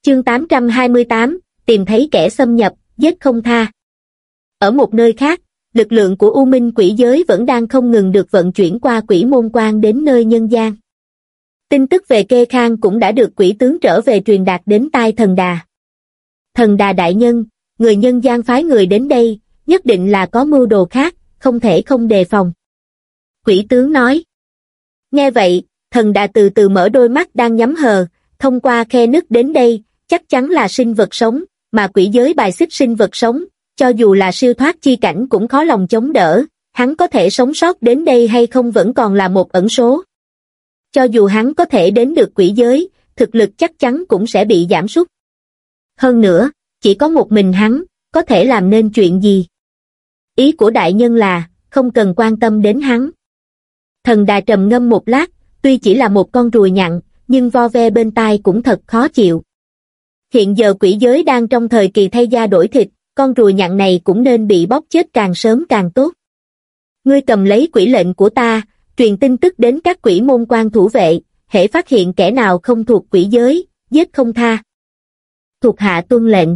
Chương 828, tìm thấy kẻ xâm nhập, giết không tha. Ở một nơi khác, lực lượng của U Minh quỷ giới vẫn đang không ngừng được vận chuyển qua quỷ môn quan đến nơi nhân gian. Tin tức về Kê Khang cũng đã được quỷ tướng trở về truyền đạt đến tai Thần Đà. Thần Đà đại nhân, người nhân gian phái người đến đây, nhất định là có mưu đồ khác, không thể không đề phòng. Quỷ tướng nói. Nghe vậy, Thần Đà từ từ mở đôi mắt đang nhắm hờ, thông qua khe nứt đến đây, chắc chắn là sinh vật sống, mà quỷ giới bài xích sinh vật sống, cho dù là siêu thoát chi cảnh cũng khó lòng chống đỡ, hắn có thể sống sót đến đây hay không vẫn còn là một ẩn số. Cho dù hắn có thể đến được quỷ giới, thực lực chắc chắn cũng sẽ bị giảm sút. Hơn nữa, chỉ có một mình hắn, có thể làm nên chuyện gì? Ý của đại nhân là, không cần quan tâm đến hắn. Thần Đà trầm ngâm một lát, tuy chỉ là một con ruồi nhặn, nhưng vo ve bên tai cũng thật khó chịu. Hiện giờ quỷ giới đang trong thời kỳ thay da đổi thịt, con ruồi nhặn này cũng nên bị bóp chết càng sớm càng tốt. Ngươi cầm lấy quỷ lệnh của ta, truyền tin tức đến các quỷ môn quan thủ vệ, hễ phát hiện kẻ nào không thuộc quỷ giới, giết không tha. Thuộc hạ tuân lệnh.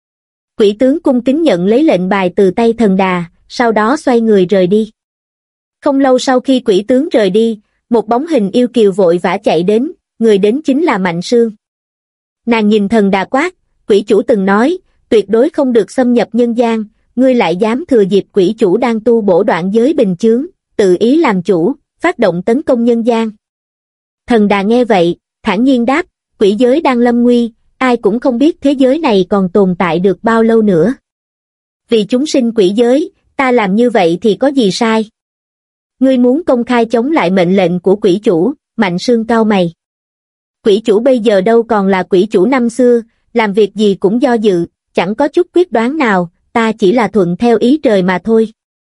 Quỷ tướng cung kính nhận lấy lệnh bài từ tay Thần Đà, sau đó xoay người rời đi. Không lâu sau khi quỷ tướng rời đi, một bóng hình yêu kiều vội vã chạy đến, người đến chính là Mạnh Sương. Nàng nhìn Thần Đà quát, quỷ chủ từng nói, tuyệt đối không được xâm nhập nhân gian, ngươi lại dám thừa dịp quỷ chủ đang tu bổ đoạn giới bình chướng, tự ý làm chủ, phát động tấn công nhân gian. Thần Đà nghe vậy, thản nhiên đáp, quỷ giới đang lâm nguy, ai cũng không biết thế giới này còn tồn tại được bao lâu nữa. Vì chúng sinh quỷ giới, ta làm như vậy thì có gì sai? Ngươi muốn công khai chống lại mệnh lệnh của quỷ chủ, Mạnh Sương cau mày. Quỷ chủ bây giờ đâu còn là quỷ chủ năm xưa, làm việc gì cũng do dự, chẳng có chút quyết đoán nào, ta chỉ là thuận theo ý trời mà thôi.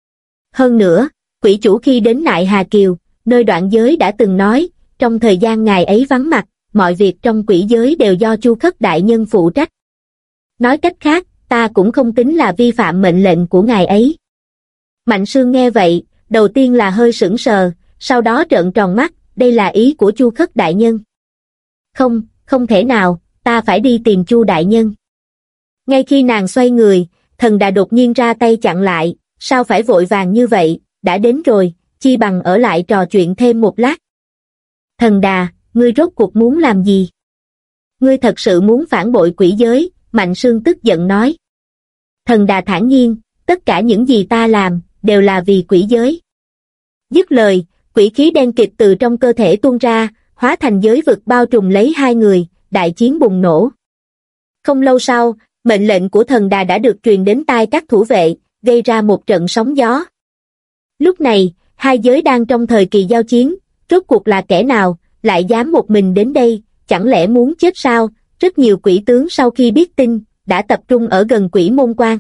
Hơn nữa, quỷ chủ khi đến Nại Hà Kiều, nơi đoạn giới đã từng nói, trong thời gian ngài ấy vắng mặt, mọi việc trong quỷ giới đều do Chu Khất đại nhân phụ trách. Nói cách khác, ta cũng không tính là vi phạm mệnh lệnh của ngài ấy. Mạnh Sương nghe vậy, đầu tiên là hơi sững sờ, sau đó trợn tròn mắt, đây là ý của Chu Khất đại nhân. Không, không thể nào, ta phải đi tìm Chu đại nhân. Ngay khi nàng xoay người, Thần Đà đột nhiên ra tay chặn lại, sao phải vội vàng như vậy, đã đến rồi, chi bằng ở lại trò chuyện thêm một lát. Thần Đà, ngươi rốt cuộc muốn làm gì? Ngươi thật sự muốn phản bội quỷ giới, Mạnh Sương tức giận nói. Thần Đà thản nhiên, tất cả những gì ta làm, đều là vì quỷ giới. Dứt lời, quỷ khí đen kịt từ trong cơ thể tuôn ra, hóa thành giới vực bao trùm lấy hai người, đại chiến bùng nổ. Không lâu sau, mệnh lệnh của Thần Đà đã được truyền đến tai các thủ vệ, gây ra một trận sóng gió. Lúc này, hai giới đang trong thời kỳ giao chiến, rốt cuộc là kẻ nào, lại dám một mình đến đây, chẳng lẽ muốn chết sao? Rất nhiều quỷ tướng sau khi biết tin, đã tập trung ở gần quỷ môn quan.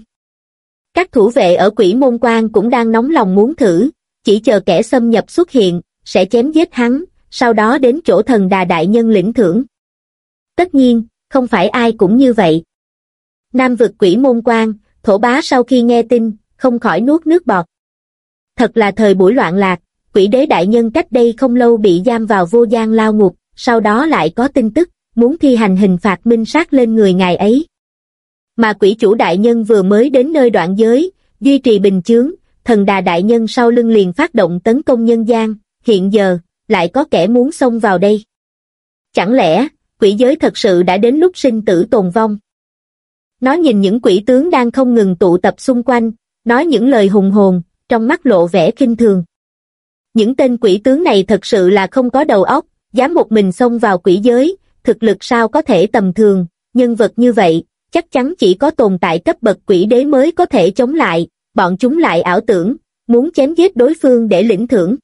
Các thủ vệ ở quỷ môn quan cũng đang nóng lòng muốn thử, chỉ chờ kẻ xâm nhập xuất hiện, sẽ chém giết hắn, sau đó đến chỗ Thần Đà đại nhân lĩnh thưởng. Tất nhiên, không phải ai cũng như vậy. Nam vực quỷ môn quan, Thổ Bá sau khi nghe tin, không khỏi nuốt nước bọt. Thật là thời buổi loạn lạc, quỷ đế đại nhân cách đây không lâu bị giam vào vô gian lao ngục, sau đó lại có tin tức, muốn thi hành hình phạt minh sát lên người ngài ấy. Mà quỷ chủ đại nhân vừa mới đến nơi đoạn giới, duy trì bình chướng, Thần Đà đại nhân sau lưng liền phát động tấn công nhân gian, hiện giờ, lại có kẻ muốn xông vào đây. Chẳng lẽ, quỷ giới thật sự đã đến lúc sinh tử tồn vong? Nó nhìn những quỷ tướng đang không ngừng tụ tập xung quanh, nói những lời hùng hồn, trong mắt lộ vẻ khinh thường. Những tên quỷ tướng này thật sự là không có đầu óc, dám một mình xông vào quỷ giới, thực lực sao có thể tầm thường, nhân vật như vậy, chắc chắn chỉ có tồn tại cấp bậc quỷ đế mới có thể chống lại, bọn chúng lại ảo tưởng, muốn chém giết đối phương để lĩnh thưởng.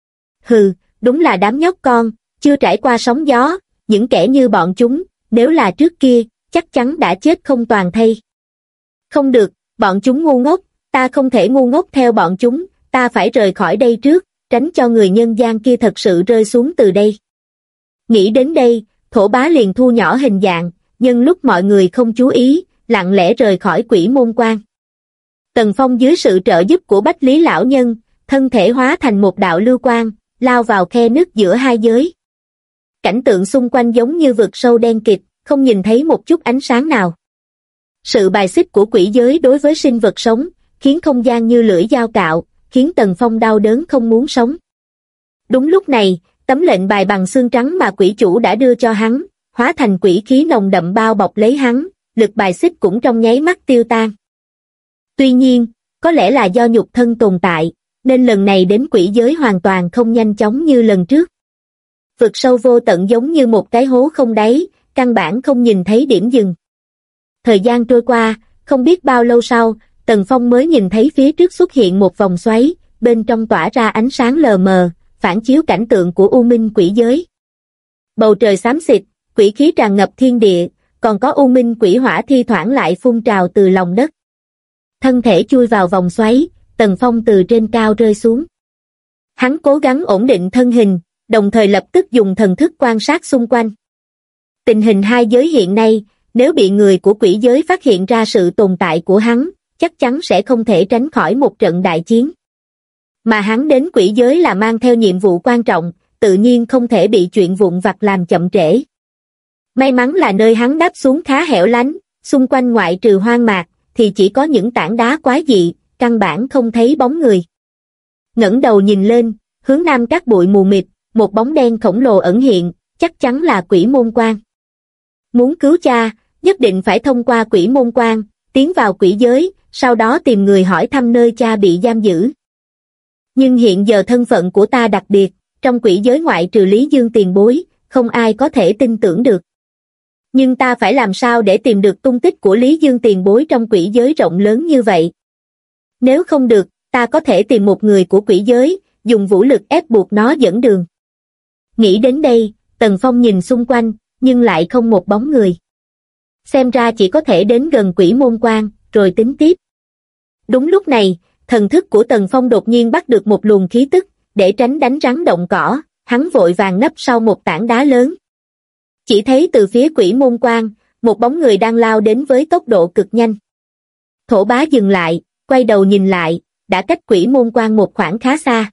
Hừ, đúng là đám nhóc con, chưa trải qua sóng gió, những kẻ như bọn chúng, nếu là trước kia, chắc chắn đã chết không toàn thây. Không được, bọn chúng ngu ngốc, ta không thể ngu ngốc theo bọn chúng, ta phải rời khỏi đây trước, tránh cho người nhân gian kia thật sự rơi xuống từ đây. Nghĩ đến đây, Thổ Bá liền thu nhỏ hình dạng, nhưng lúc mọi người không chú ý, lặng lẽ rời khỏi quỷ môn quan. Tần Phong dưới sự trợ giúp của Bách Lý lão nhân, thân thể hóa thành một đạo lưu quang, lao vào khe nứt giữa hai giới. Cảnh tượng xung quanh giống như vực sâu đen kịt, không nhìn thấy một chút ánh sáng nào. Sự bài xích của quỷ giới đối với sinh vật sống, khiến không gian như lưỡi dao cạo, khiến Tần Phong đau đớn không muốn sống. Đúng lúc này, tấm lệnh bài bằng xương trắng mà quỷ chủ đã đưa cho hắn, hóa thành quỷ khí nồng đậm bao bọc lấy hắn, lực bài xích cũng trong nháy mắt tiêu tan. Tuy nhiên, có lẽ là do nhục thân tồn tại, nên lần này đến quỷ giới hoàn toàn không nhanh chóng như lần trước. Vực sâu vô tận giống như một cái hố không đáy, căn bản không nhìn thấy điểm dừng. Thời gian trôi qua, không biết bao lâu sau, Tần Phong mới nhìn thấy phía trước xuất hiện một vòng xoáy, bên trong tỏa ra ánh sáng lờ mờ, phản chiếu cảnh tượng của U Minh quỷ giới. Bầu trời xám xịt, quỷ khí tràn ngập thiên địa, còn có U Minh quỷ hỏa thi thoảng lại phun trào từ lòng đất. Thân thể chui vào vòng xoáy, Tần Phong từ trên cao rơi xuống. Hắn cố gắng ổn định thân hình, đồng thời lập tức dùng thần thức quan sát xung quanh. Tình hình hai giới hiện nay, nếu bị người của quỷ giới phát hiện ra sự tồn tại của hắn, chắc chắn sẽ không thể tránh khỏi một trận đại chiến. Mà hắn đến quỷ giới là mang theo nhiệm vụ quan trọng, tự nhiên không thể bị chuyện vụn vặt làm chậm trễ. May mắn là nơi hắn đáp xuống khá hẻo lánh, xung quanh ngoại trừ hoang mạc, thì chỉ có những tảng đá quái dị, căn bản không thấy bóng người. Ngẩng đầu nhìn lên, hướng nam các bụi mù mịt, một bóng đen khổng lồ ẩn hiện, chắc chắn là Quỷ Môn Quan. Muốn cứu cha, nhất định phải thông qua Quỷ Môn Quan, tiến vào quỷ giới, sau đó tìm người hỏi thăm nơi cha bị giam giữ. Nhưng hiện giờ thân phận của ta đặc biệt, trong quỷ giới ngoại trừ Lý Dương tiền bối, không ai có thể tin tưởng được. Nhưng ta phải làm sao để tìm được tung tích của Lý Dương tiền bối trong quỷ giới rộng lớn như vậy? Nếu không được, ta có thể tìm một người của quỷ giới, dùng vũ lực ép buộc nó dẫn đường. Nghĩ đến đây, Tần Phong nhìn xung quanh, nhưng lại không một bóng người. Xem ra chỉ có thể đến gần Quỷ Môn Quan, rồi tính tiếp. Đúng lúc này, thần thức của Tần Phong đột nhiên bắt được một luồng khí tức, để tránh đánh rắn động cỏ, hắn vội vàng nấp sau một tảng đá lớn. Chỉ thấy từ phía Quỷ Môn Quan, một bóng người đang lao đến với tốc độ cực nhanh. Thổ Bá dừng lại, quay đầu nhìn lại, đã cách Quỷ Môn Quan một khoảng khá xa.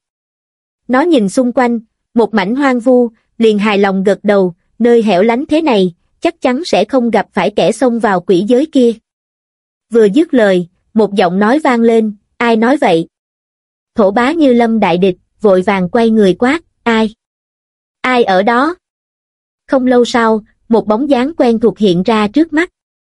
Nó nhìn xung quanh, một mảnh hoang vu, liền hài lòng gật đầu, nơi hẻo lánh thế này, chắc chắn sẽ không gặp phải kẻ xông vào quỷ giới kia. Vừa dứt lời, một giọng nói vang lên, ai nói vậy? Thổ Bá như lâm đại địch, vội vàng quay người quát, ai? Ai ở đó? Không lâu sau, một bóng dáng quen thuộc hiện ra trước mắt.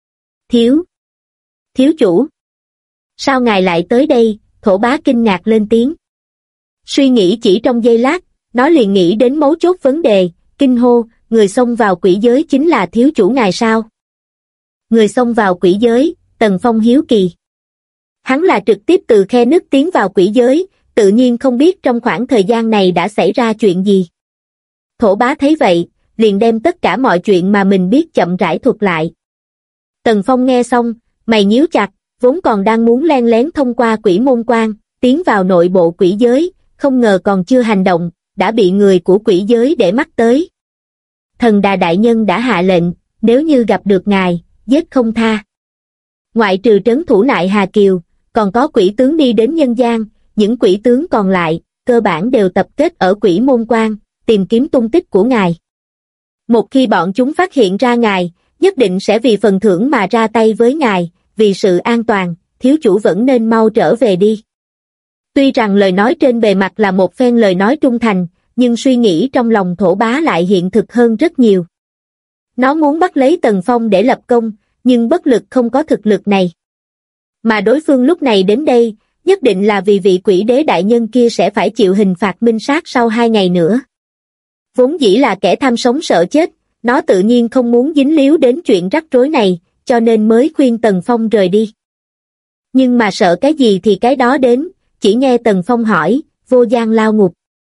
Thiếu chủ. Sao ngài lại tới đây? Thổ Bá kinh ngạc lên tiếng. Suy nghĩ chỉ trong giây lát, nó liền nghĩ đến mấu chốt vấn đề, kinh hô, người xông vào quỷ giới chính là thiếu chủ ngài sao? Người xông vào quỷ giới, Tần Phong hiếu kỳ. Hắn là trực tiếp từ khe nứt tiến vào quỷ giới, tự nhiên không biết trong khoảng thời gian này đã xảy ra chuyện gì. Thổ Bá thấy vậy, liền đem tất cả mọi chuyện mà mình biết chậm rãi thuật lại. Tần Phong nghe xong, mày nhíu chặt, vốn còn đang muốn len lén thông qua Quỷ Môn Quan, tiến vào nội bộ quỷ giới, không ngờ còn chưa hành động, đã bị người của quỷ giới để mắt tới. Thần Đà đại nhân đã hạ lệnh, nếu như gặp được ngài, giết không tha. Ngoại trừ trấn thủ nại Hà Kiều, còn có quỷ tướng đi đến nhân gian, những quỷ tướng còn lại, cơ bản đều tập kết ở Quỷ Môn Quan, tìm kiếm tung tích của ngài. Một khi bọn chúng phát hiện ra ngài, nhất định sẽ vì phần thưởng mà ra tay với ngài, vì sự an toàn, thiếu chủ vẫn nên mau trở về đi. Tuy rằng lời nói trên bề mặt là một phen lời nói trung thành, nhưng suy nghĩ trong lòng Thổ Bá lại hiện thực hơn rất nhiều. Nó muốn bắt lấy Tần Phong để lập công, nhưng bất lực không có thực lực này. Mà đối phương lúc này đến đây, nhất định là vì vị quỷ đế đại nhân kia sẽ phải chịu hình phạt minh sát sau 2 ngày nữa. Vốn dĩ là kẻ tham sống sợ chết, nó tự nhiên không muốn dính líu đến chuyện rắc rối này, cho nên mới khuyên Tần Phong rời đi. Nhưng mà sợ cái gì thì cái đó đến, chỉ nghe Tần Phong hỏi, Vô Gian lao ngục.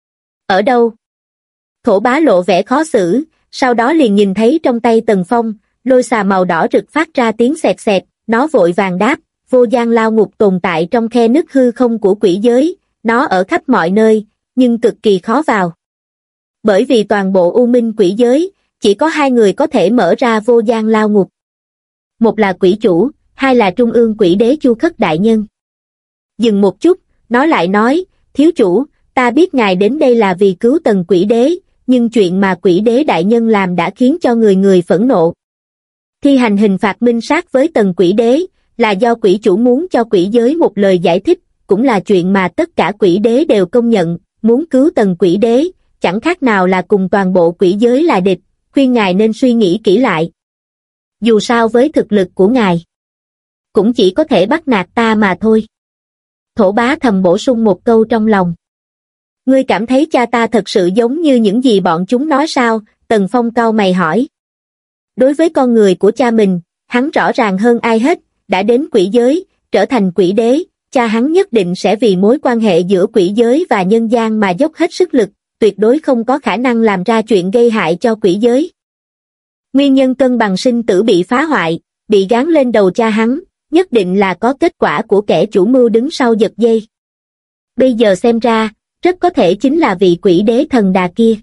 Ở đâu? Thổ Bá lộ vẻ khó xử, sau đó liền nhìn thấy trong tay Tần Phong, lôi xà màu đỏ rực phát ra tiếng xẹt xẹt, nó vội vàng đáp, Vô Gian lao ngục tồn tại trong khe nứt hư không của quỷ giới, nó ở khắp mọi nơi, nhưng cực kỳ khó vào. Bởi vì toàn bộ U Minh quỷ giới, chỉ có 2 người có thể mở ra Vô Gian lao ngục. Một là quỷ chủ, 2 là trung ương quỷ đế Chu Khất đại nhân. Dừng một chút, nó lại nói, thiếu chủ, ta biết ngài đến đây là vì cứu Tần quỷ đế, nhưng chuyện mà quỷ đế đại nhân làm đã khiến cho người người phẫn nộ. Thi hành hình phạt minh sát với Tần quỷ đế, là do quỷ chủ muốn cho quỷ giới một lời giải thích, cũng là chuyện mà tất cả quỷ đế đều công nhận, muốn cứu Tần quỷ đế, chẳng khác nào là cùng toàn bộ quỷ giới là địch, khuyên ngài nên suy nghĩ kỹ lại. Dù sao với thực lực của ngài, cũng chỉ có thể bắt nạt ta mà thôi. Thổ bá thầm bổ sung một câu trong lòng. Ngươi cảm thấy cha ta thật sự giống như những gì bọn chúng nói sao? Tần Phong cau mày hỏi. Đối với con người của cha mình, hắn rõ ràng hơn ai hết, đã đến quỷ giới, trở thành quỷ đế, cha hắn nhất định sẽ vì mối quan hệ giữa quỷ giới và nhân gian mà dốc hết sức lực, tuyệt đối không có khả năng làm ra chuyện gây hại cho quỷ giới. Nguyên nhân cân bằng sinh tử bị phá hoại, bị gán lên đầu cha hắn, nhất định là có kết quả của kẻ chủ mưu đứng sau giật dây. Bây giờ xem ra, rất có thể chính là vị quỷ đế thần đà kia.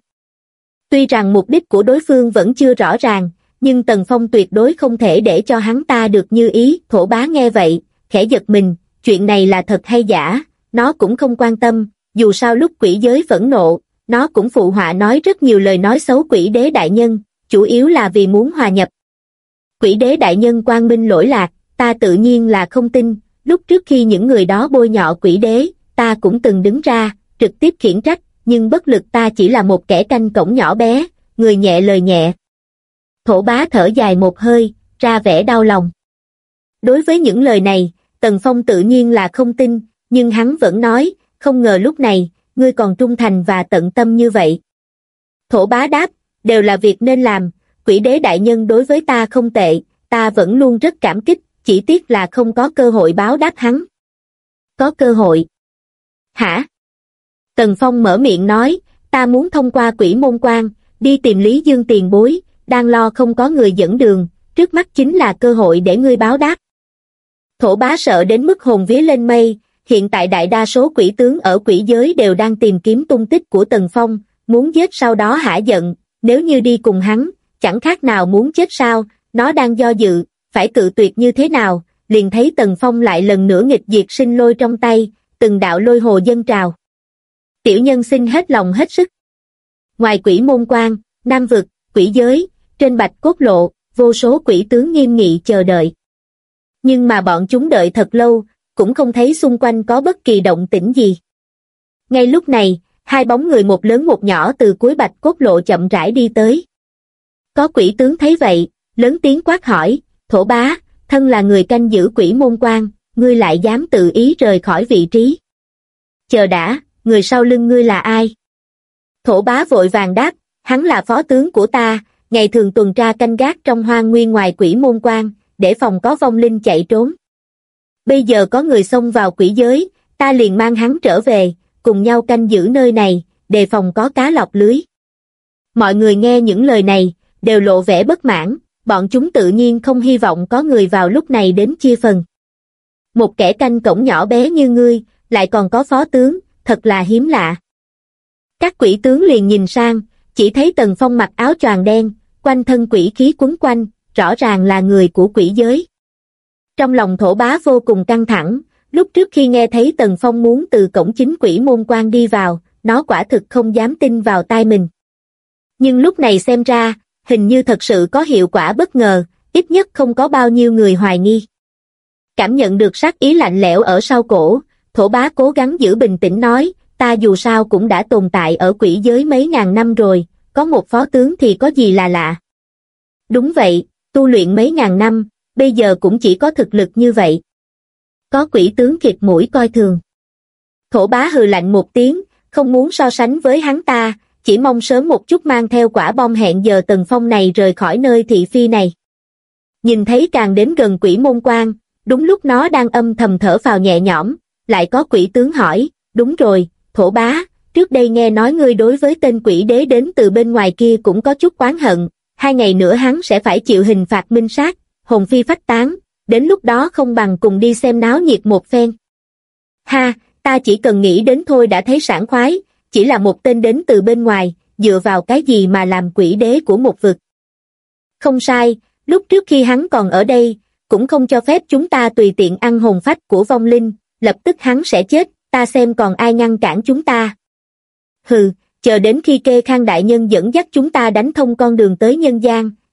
Tuy rằng mục đích của đối phương vẫn chưa rõ ràng, nhưng Tần Phong tuyệt đối không thể để cho hắn ta được như ý. Thổ bá nghe vậy, khẽ giật mình, chuyện này là thật hay giả, nó cũng không quan tâm, dù sao lúc quỷ giới phẫn nộ, nó cũng phụ họa nói rất nhiều lời nói xấu quỷ đế đại nhân, chủ yếu là vì muốn hòa nhập. Quỷ đế đại nhân quang minh lỗi lạc, ta tự nhiên là không tin, lúc trước khi những người đó bôi nhọ quỷ đế, ta cũng từng đứng ra, trực tiếp khiển trách, nhưng bất lực ta chỉ là một kẻ canh cổng nhỏ bé, người nhẹ lời nhẹ. Thổ bá thở dài một hơi, ra vẻ đau lòng. Đối với những lời này, Tần Phong tự nhiên là không tin, nhưng hắn vẫn nói, không ngờ lúc này, ngươi còn trung thành và tận tâm như vậy. Thổ bá đáp, đều là việc nên làm, quỷ đế đại nhân đối với ta không tệ, ta vẫn luôn rất cảm kích, chỉ tiếc là không có cơ hội báo đáp hắn. Có cơ hội? Hả? Tần Phong mở miệng nói, ta muốn thông qua quỷ môn quan, đi tìm Lý Dương tiền bối, đang lo không có người dẫn đường, trước mắt chính là cơ hội để ngươi báo đáp. Thổ bá sợ đến mức hồn vía lên mây, hiện tại đại đa số quỷ tướng ở quỷ giới đều đang tìm kiếm tung tích của Tần Phong, muốn giết sau đó hả giận, nếu như đi cùng hắn, chẳng khác nào muốn chết sao, nó đang do dự, phải cự tuyệt như thế nào, liền thấy Tần Phong lại lần nữa nghịch diệt sinh lôi trong tay, từng đạo lôi hồ dâng trào. Tiểu nhân xin hết lòng hết sức. Ngoài quỷ môn quan, Nam vực, quỷ giới, trên bạch cốt lộ, vô số quỷ tướng nghiêm nghị chờ đợi. Nhưng mà bọn chúng đợi thật lâu, cũng không thấy xung quanh có bất kỳ động tĩnh gì. Ngay lúc này, hai bóng người một lớn một nhỏ từ cuối bạch cốt lộ chậm rãi đi tới. Có quỷ tướng thấy vậy, lớn tiếng quát hỏi, Thổ bá, thân là người canh giữ quỷ môn quan, ngươi lại dám tự ý rời khỏi vị trí. Chờ đã, người sau lưng ngươi là ai? Thổ bá vội vàng đáp, hắn là phó tướng của ta, ngày thường tuần tra canh gác trong hoang nguyên ngoài quỷ môn quan, để phòng có vong linh chạy trốn. Bây giờ có người xông vào quỷ giới, ta liền mang hắn trở về, cùng nhau canh giữ nơi này, đề phòng có cá lọt lưới. Mọi người nghe những lời này, đều lộ vẻ bất mãn, bọn chúng tự nhiên không hy vọng có người vào lúc này đến chia phần. Một kẻ canh cổng nhỏ bé như ngươi, lại còn có phó tướng, thật là hiếm lạ. Các quỷ tướng liền nhìn sang, chỉ thấy Tần Phong mặc áo choàng đen, quanh thân quỷ khí quấn quanh, rõ ràng là người của quỷ giới. Trong lòng Thổ bá vô cùng căng thẳng, lúc trước khi nghe thấy Tần Phong muốn từ cổng chính quỷ môn quan đi vào, nó quả thực không dám tin vào tai mình. Nhưng lúc này xem ra, hình như thật sự có hiệu quả bất ngờ, ít nhất không có bao nhiêu người hoài nghi. Cảm nhận được sát ý lạnh lẽo ở sau cổ, Thổ bá cố gắng giữ bình tĩnh nói, ta dù sao cũng đã tồn tại ở quỷ giới mấy ngàn năm rồi, có một phó tướng thì có gì là lạ. Đúng vậy, tu luyện mấy ngàn năm, bây giờ cũng chỉ có thực lực như vậy. Có quỷ tướng khịt mũi coi thường. Thổ bá hừ lạnh một tiếng, không muốn so sánh với hắn ta, chỉ mong sớm một chút mang theo quả bom hẹn giờ Tần Phong này rời khỏi nơi thị phi này. Nhìn thấy càng đến gần quỷ môn quan, đúng lúc nó đang âm thầm thở phào nhẹ nhõm, lại có quỷ tướng hỏi, đúng rồi, Thổ bá, trước đây nghe nói ngươi đối với tên quỷ đế đến từ bên ngoài kia cũng có chút oán hận, 2 ngày nữa hắn sẽ phải chịu hình phạt minh sát, hồn phi phách tán, đến lúc đó không bằng cùng đi xem náo nhiệt một phen. Ha, ta chỉ cần nghĩ đến thôi đã thấy sảng khoái, chỉ là một tên đến từ bên ngoài, dựa vào cái gì mà làm quỷ đế của một vực. Không sai, lúc trước khi hắn còn ở đây, cũng không cho phép chúng ta tùy tiện ăn hồn phách của vong linh, lập tức hắn sẽ chết, ta xem còn ai ngăn cản chúng ta. Hừ, chờ đến khi Kê Khang đại nhân dẫn dắt chúng ta đánh thông con đường tới nhân gian,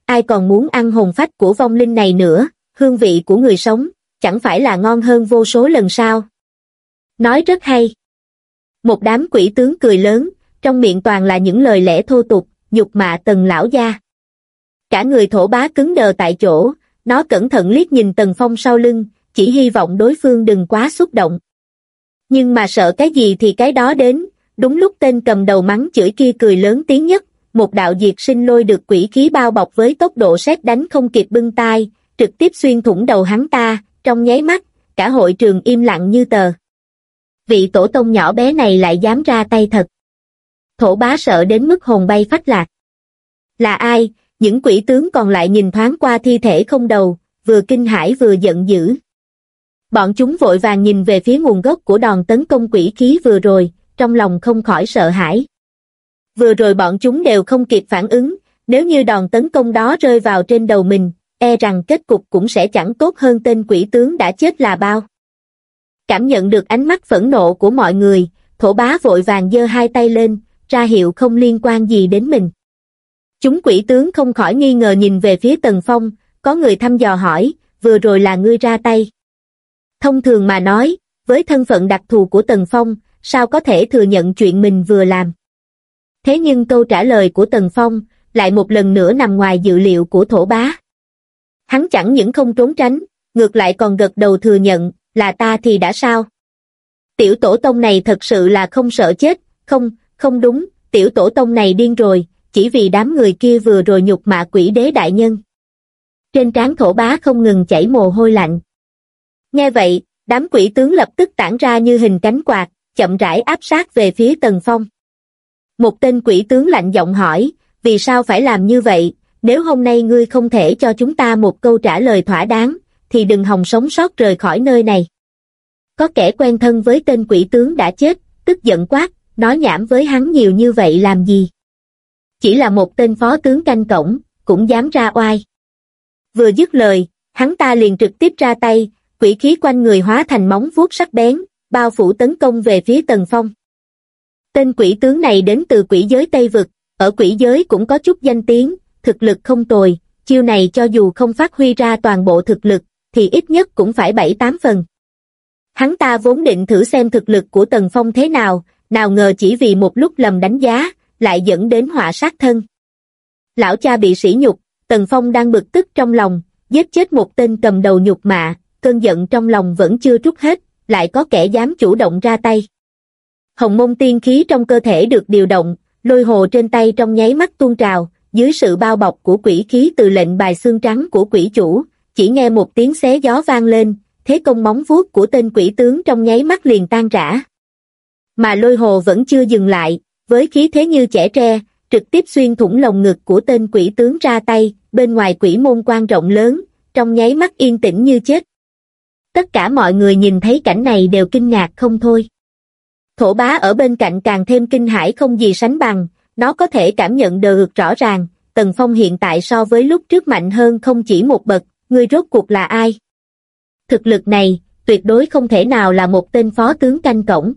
ai còn muốn ăn hồn phách của vong linh này nữa, hương vị của người sống, chẳng phải là ngon hơn vô số lần sao? Nói rất hay. Một đám quỷ tướng cười lớn, trong miệng toàn là những lời lẽ thô tục, nhục mạ Tần lão gia. Cả người Thổ Bá cứng đờ tại chỗ, nó cẩn thận liếc nhìn Tần Phong sau lưng, chỉ hy vọng đối phương đừng quá xúc động. Nhưng mà sợ cái gì thì cái đó đến, đúng lúc tên cầm đầu mắng chửi kia cười lớn tiếng nhất, một đạo diệt sinh lôi được quỷ khí bao bọc với tốc độ sét đánh không kịp bưng tai, trực tiếp xuyên thủng đầu hắn ta, trong nháy mắt, cả hội trường im lặng như tờ. Vị tổ tông nhỏ bé này lại dám ra tay thật. Thổ Bá sợ đến mức hồn bay phách lạc. Là ai? Những quỷ tướng còn lại nhìn thoáng qua thi thể không đầu, vừa kinh hãi vừa giận dữ. Bọn chúng vội vàng nhìn về phía nguồn gốc của đòn tấn công quỷ khí vừa rồi, trong lòng không khỏi sợ hãi. Vừa rồi bọn chúng đều không kịp phản ứng, nếu như đòn tấn công đó rơi vào trên đầu mình, e rằng kết cục cũng sẽ chẳng tốt hơn tên quỷ tướng đã chết là bao. Cảm nhận được ánh mắt phẫn nộ của mọi người, Thổ Bá vội vàng giơ hai tay lên, ra hiệu không liên quan gì đến mình. Chúng quỷ tướng không khỏi nghi ngờ nhìn về phía Tần Phong, có người thăm dò hỏi, vừa rồi là ngươi ra tay. Thông thường mà nói, với thân phận đặc thù của Tần Phong, sao có thể thừa nhận chuyện mình vừa làm. Thế nhưng câu trả lời của Tần Phong lại một lần nữa nằm ngoài dự liệu của Thổ Bá. Hắn chẳng những không trốn tránh, ngược lại còn gật đầu thừa nhận, là ta thì đã sao? Tiểu tổ tông này thật sự là không sợ chết, không đúng, tiểu tổ tông này điên rồi, chỉ vì đám người kia vừa rồi nhục mạ quỷ đế đại nhân. Trên trán Thổ Bá không ngừng chảy mồ hôi lạnh. Nghe vậy, đám quỷ tướng lập tức tản ra như hình cánh quạt, chậm rãi áp sát về phía Tần Phong. Một tên quỷ tướng lạnh giọng hỏi, vì sao phải làm như vậy, nếu hôm nay ngươi không thể cho chúng ta một câu trả lời thỏa đáng, thì đừng hòng sống sót rời khỏi nơi này. Có kẻ quen thân với tên quỷ tướng đã chết, tức giận quát, nói nhảm với hắn nhiều như vậy làm gì? Chỉ là một tên phó tướng canh cổng, cũng dám ra oai. Vừa dứt lời, hắn ta liền trực tiếp ra tay, quỷ khí quanh người hóa thành móng vuốt sắc bén, bao phủ tấn công về phía Tần Phong. Tên quỷ tướng này đến từ quỷ giới Tây Vực, ở quỷ giới cũng có chút danh tiếng, thực lực không tồi, chiêu này cho dù không phát huy ra toàn bộ thực lực, thì ít nhất cũng phải 7-8 phần. Hắn ta vốn định thử xem thực lực của Tần Phong thế nào, nào ngờ chỉ vì một lúc lầm đánh giá, lại dẫn đến họa sát thân. Lão cha bị sỉ nhục, Tần Phong đang bực tức trong lòng, giết chết một tên cầm đầu nhục mạ, cơn giận trong lòng vẫn chưa trút hết, lại có kẻ dám chủ động ra tay. Hồng môn tiên khí trong cơ thể được điều động, lôi hồ trên tay trong nháy mắt tuôn trào, dưới sự bao bọc của quỷ khí từ lệnh bài xương trắng của quỷ chủ, chỉ nghe một tiếng xé gió vang lên, thế công móng vuốt của tên quỷ tướng trong nháy mắt liền tan rã. Mà lôi hồ vẫn chưa dừng lại, với khí thế như chẻ tre, trực tiếp xuyên thủng lồng ngực của tên quỷ tướng ra tay, bên ngoài quỷ môn quan rộng lớn, trong nháy mắt yên tĩnh như chết. Tất cả mọi người nhìn thấy cảnh này đều kinh ngạc không thôi. Thổ Bá ở bên cạnh càng thêm kinh hãi không gì sánh bằng, nó có thể cảm nhận được rõ ràng, Tần Phong hiện tại so với lúc trước mạnh hơn không chỉ một bậc, ngươi rốt cuộc là ai? Thực lực này, tuyệt đối không thể nào là một tên phó tướng canh cổng.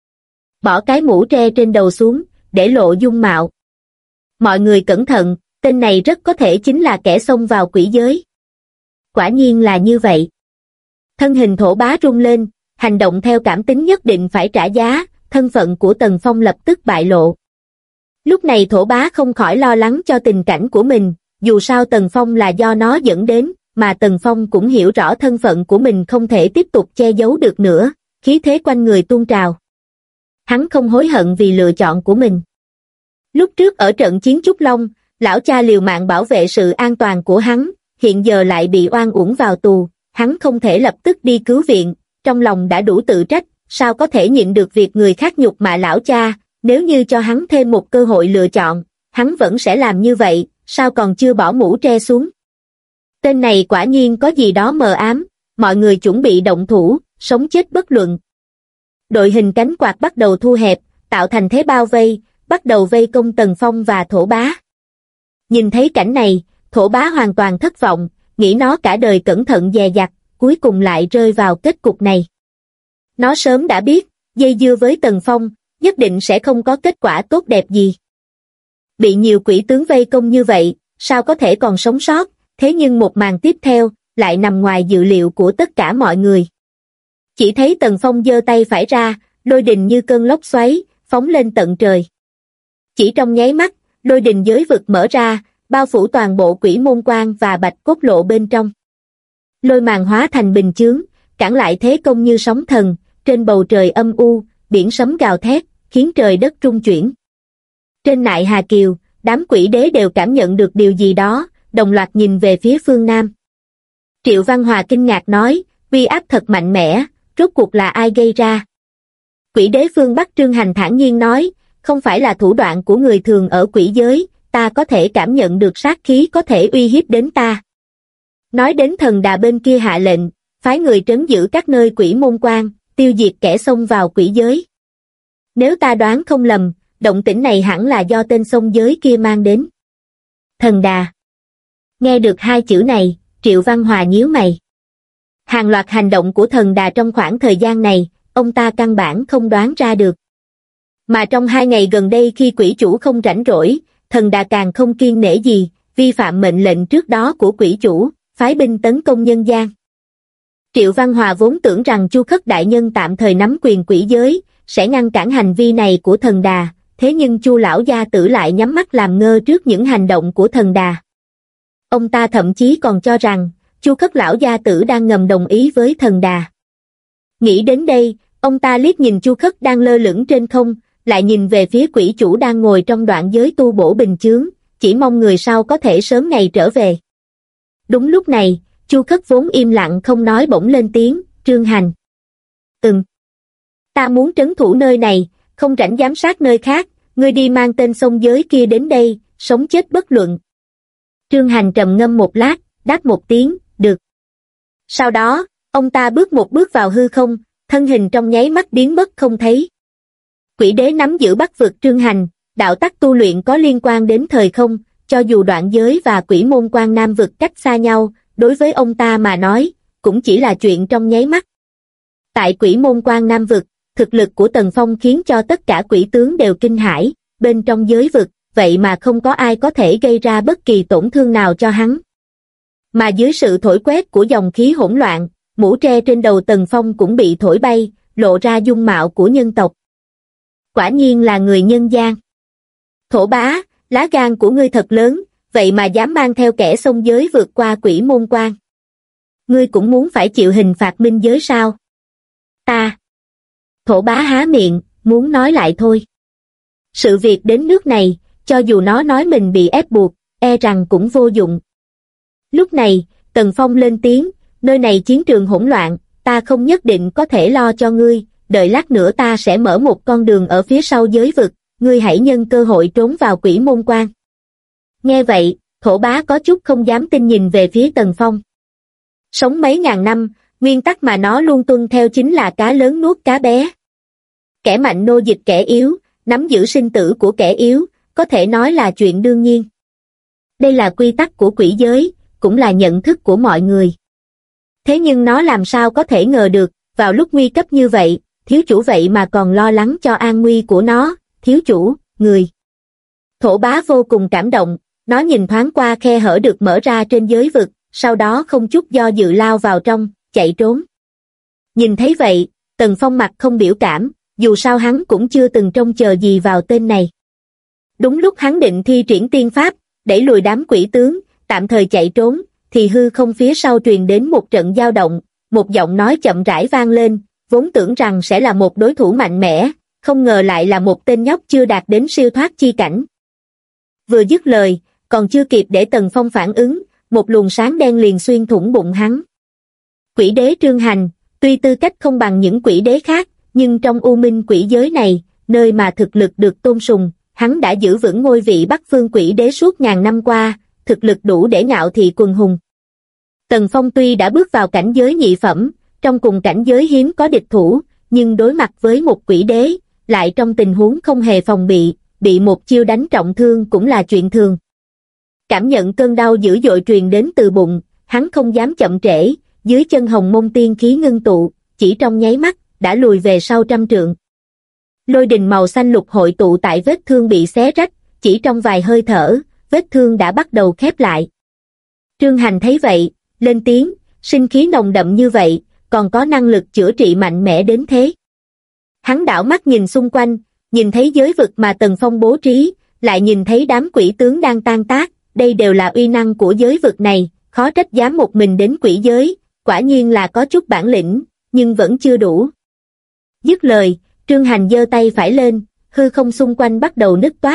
Bỏ cái mũ tre trên đầu xuống, để lộ dung mạo. Mọi người cẩn thận, tên này rất có thể chính là kẻ xông vào quỷ giới. Quả nhiên là như vậy. Thân hình Thổ Bá rung lên, hành động theo cảm tính nhất định phải trả giá, thân phận của Tần Phong lập tức bại lộ. Lúc này Thổ Bá không khỏi lo lắng cho tình cảnh của mình, dù sao Tần Phong là do nó dẫn đến, mà Tần Phong cũng hiểu rõ thân phận của mình không thể tiếp tục che giấu được nữa, khí thế quanh người tuôn trào. Hắn không hối hận vì lựa chọn của mình. Lúc trước ở trận chiến Trúc Long, lão cha liều mạng bảo vệ sự an toàn của hắn, hiện giờ lại bị oan uổng vào tù, hắn không thể lập tức đi cứu viện, trong lòng đã đủ tự trách, sao có thể nhịn được việc người khác nhục mạ lão cha, nếu như cho hắn thêm một cơ hội lựa chọn, hắn vẫn sẽ làm như vậy, sao còn chưa bỏ mũ tre xuống. Tên này quả nhiên có gì đó mờ ám, mọi người chuẩn bị động thủ, sống chết bất luận. Đội hình cánh quạt bắt đầu thu hẹp, tạo thành thế bao vây, bắt đầu vây công Tần Phong và Thổ Bá. Nhìn thấy cảnh này, Thổ Bá hoàn toàn thất vọng, nghĩ nó cả đời cẩn thận dè dặt, cuối cùng lại rơi vào kết cục này. Nó sớm đã biết, dây dưa với Tần Phong, nhất định sẽ không có kết quả tốt đẹp gì. Bị nhiều quỷ tướng vây công như vậy, sao có thể còn sống sót, thế nhưng một màn tiếp theo, lại nằm ngoài dự liệu của tất cả mọi người. Chỉ thấy Tần Phong giơ tay phải ra, lôi đình như cơn lốc xoáy, phóng lên tận trời. Chỉ trong nháy mắt, lôi đình giới vực mở ra, bao phủ toàn bộ Quỷ Môn Quan và Bạch Cốt Lộ bên trong. Lôi màn hóa thành bình chướng, cản lại thế công như sóng thần, trên bầu trời âm u, biển sấm gào thét, khiến trời đất rung chuyển. Trên Nại Hà Kiều, đám quỷ đế đều cảm nhận được điều gì đó, đồng loạt nhìn về phía phương Nam. Triệu Văn Hòa kinh ngạc nói, uy áp thật mạnh mẽ, rốt cuộc là ai gây ra? Quỷ đế phương Bắc Trương Hành thản nhiên nói, không phải là thủ đoạn của người thường ở quỷ giới, ta có thể cảm nhận được sát khí có thể uy hiếp đến ta. Nói đến Thần Đà bên kia hạ lệnh, phái người trấn giữ các nơi Quỷ Môn Quan, tiêu diệt kẻ xông vào quỷ giới. Nếu ta đoán không lầm, động tĩnh này hẳn là do tên xông giới kia mang đến. Thần Đà. Nghe được hai chữ này, Triệu Văn Hòa nhíu mày. Hàng loạt hành động của Thần Đà trong khoảng thời gian này, ông ta căn bản không đoán ra được. Mà trong 2 ngày gần đây khi quỷ chủ không rảnh rỗi, Thần Đà càng không kiêng nể gì, vi phạm mệnh lệnh trước đó của quỷ chủ, phái binh tấn công nhân gian. Triệu Văn Hòa vốn tưởng rằng Chu Khất đại nhân tạm thời nắm quyền quỷ giới, sẽ ngăn cản hành vi này của Thần Đà, thế nhưng Chu lão gia tử lại nhắm mắt làm ngơ trước những hành động của Thần Đà. Ông ta thậm chí còn cho rằng, Chu Khất lão gia tử đang ngầm đồng ý với Thần Đà. Nghĩ đến đây, ông ta liếc nhìn Chu Khất đang lơ lửng trên không, lại nhìn về phía quỷ chủ đang ngồi trong đoạn giới tu bổ bình chướng, chỉ mong người sau có thể sớm ngày trở về. Đúng lúc này, Chu Khất vốn im lặng không nói bỗng lên tiếng, Trương Hành. Ta muốn trấn thủ nơi này, không rảnh giám sát nơi khác, ngươi đi mang tên xông giới kia đến đây, sống chết bất luận. Trương Hành trầm ngâm một lát, đáp một tiếng, được. Sau đó, ông ta bước một bước vào hư không, thân hình trong nháy mắt biến mất không thấy. Quỷ đế nắm giữ Bắc vực Trương Hành, đạo tắc tu luyện có liên quan đến thời không, cho dù đoạn giới và Quỷ Môn Quan Nam vực cách xa nhau, đối với ông ta mà nói, cũng chỉ là chuyện trong nháy mắt. Tại Quỷ Môn Quan Nam vực, thực lực của Tần Phong khiến cho tất cả quỷ tướng đều kinh hãi, bên trong giới vực, vậy mà không có ai có thể gây ra bất kỳ tổn thương nào cho hắn. Mà dưới sự thổi quét của dòng khí hỗn loạn, mũ tre trên đầu Tần Phong cũng bị thổi bay, lộ ra dung mạo của nhân tộc. Quả nhiên là người nhân gian. Thổ bá, lá gan của ngươi thật lớn, vậy mà dám mang theo kẻ xông giới vượt qua Quỷ Môn Quan. Ngươi cũng muốn phải chịu hình phạt minh giới sao? Ta. Thổ bá há miệng, muốn nói lại thôi. Sự việc đến nước này, cho dù nó nói mình bị ép buộc, e rằng cũng vô dụng. Lúc này, Tần Phong lên tiếng, nơi này chiến trường hỗn loạn, ta không nhất định có thể lo cho ngươi, đợi lát nữa ta sẽ mở một con đường ở phía sau giới vực, ngươi hãy nhân cơ hội trốn vào Quỷ Môn Quan. Nghe vậy, thổ bá có chút không dám tin nhìn về phía Tần Phong. Sống mấy ngàn năm, nguyên tắc mà nó luôn tuân theo chính là cá lớn nuốt cá bé. Kẻ mạnh nô dịch kẻ yếu, nắm giữ sinh tử của kẻ yếu, có thể nói là chuyện đương nhiên. Đây là quy tắc của quỷ giới, cũng là nhận thức của mọi người. Thế nhưng nó làm sao có thể ngờ được, vào lúc nguy cấp như vậy, thiếu chủ vậy mà còn lo lắng cho an nguy của nó, thiếu chủ, người. Thổ bá vô cùng cảm động, nó nhìn thoáng qua khe hở được mở ra trên giới vực, sau đó không chút do dự lao vào trong, chạy trốn. Nhìn thấy vậy, Tần Phong mặt không biểu cảm, dù sao hắn cũng chưa từng trông chờ gì vào tên này. Đúng lúc hắn định thi triển tiên pháp, đẩy lùi đám quỷ tướng, tạm thời chạy trốn, thì hư không phía sau truyền đến một trận dao động, một giọng nói chậm rãi vang lên, vốn tưởng rằng sẽ là một đối thủ mạnh mẽ, không ngờ lại là một tên nhóc chưa đạt đến siêu thoát chi cảnh. Vừa dứt lời, còn chưa kịp để Tần Phong phản ứng, một luồng sáng đen liền xuyên thủng bụng hắn. Quỷ đế Trương Hành, tuy tư cách không bằng những quỷ đế khác, nhưng trong U Minh quỷ giới này, nơi mà thực lực được tôn sùng, hắn đã giữ vững ngôi vị Bắc Phương quỷ đế suốt ngàn năm qua, thực lực đủ để ngạo thị quần hùng. Tần Phong tuy đã bước vào cảnh giới nhị phẩm, trong cùng cảnh giới hiếm có địch thủ, nhưng đối mặt với một quỷ đế, lại trong tình huống không hề phòng bị một chiêu đánh trọng thương cũng là chuyện thường. Cảm nhận cơn đau dữ dội truyền đến từ bụng, hắn không dám chậm trễ, dưới chân hồng môn tiên khí ngưng tụ, chỉ trong nháy mắt, đã lùi về sau 100 trượng. Lôi đình màu xanh lục hội tụ tại vết thương bị xé rách, chỉ trong vài hơi thở, vết thương đã bắt đầu khép lại. Trương Hành thấy vậy, lên tiếng, sinh khí nồng đậm như vậy, còn có năng lực chữa trị mạnh mẽ đến thế. Hắn đảo mắt nhìn xung quanh, nhìn thấy giới vực mà Tần Phong bố trí, lại nhìn thấy đám quỷ tướng đang tan tác, đây đều là uy năng của giới vực này, khó trách dám một mình đến quỷ giới, quả nhiên là có chút bản lĩnh, nhưng vẫn chưa đủ. Dứt lời, Trương Hành giơ tay phải lên, hư không xung quanh bắt đầu nứt toác.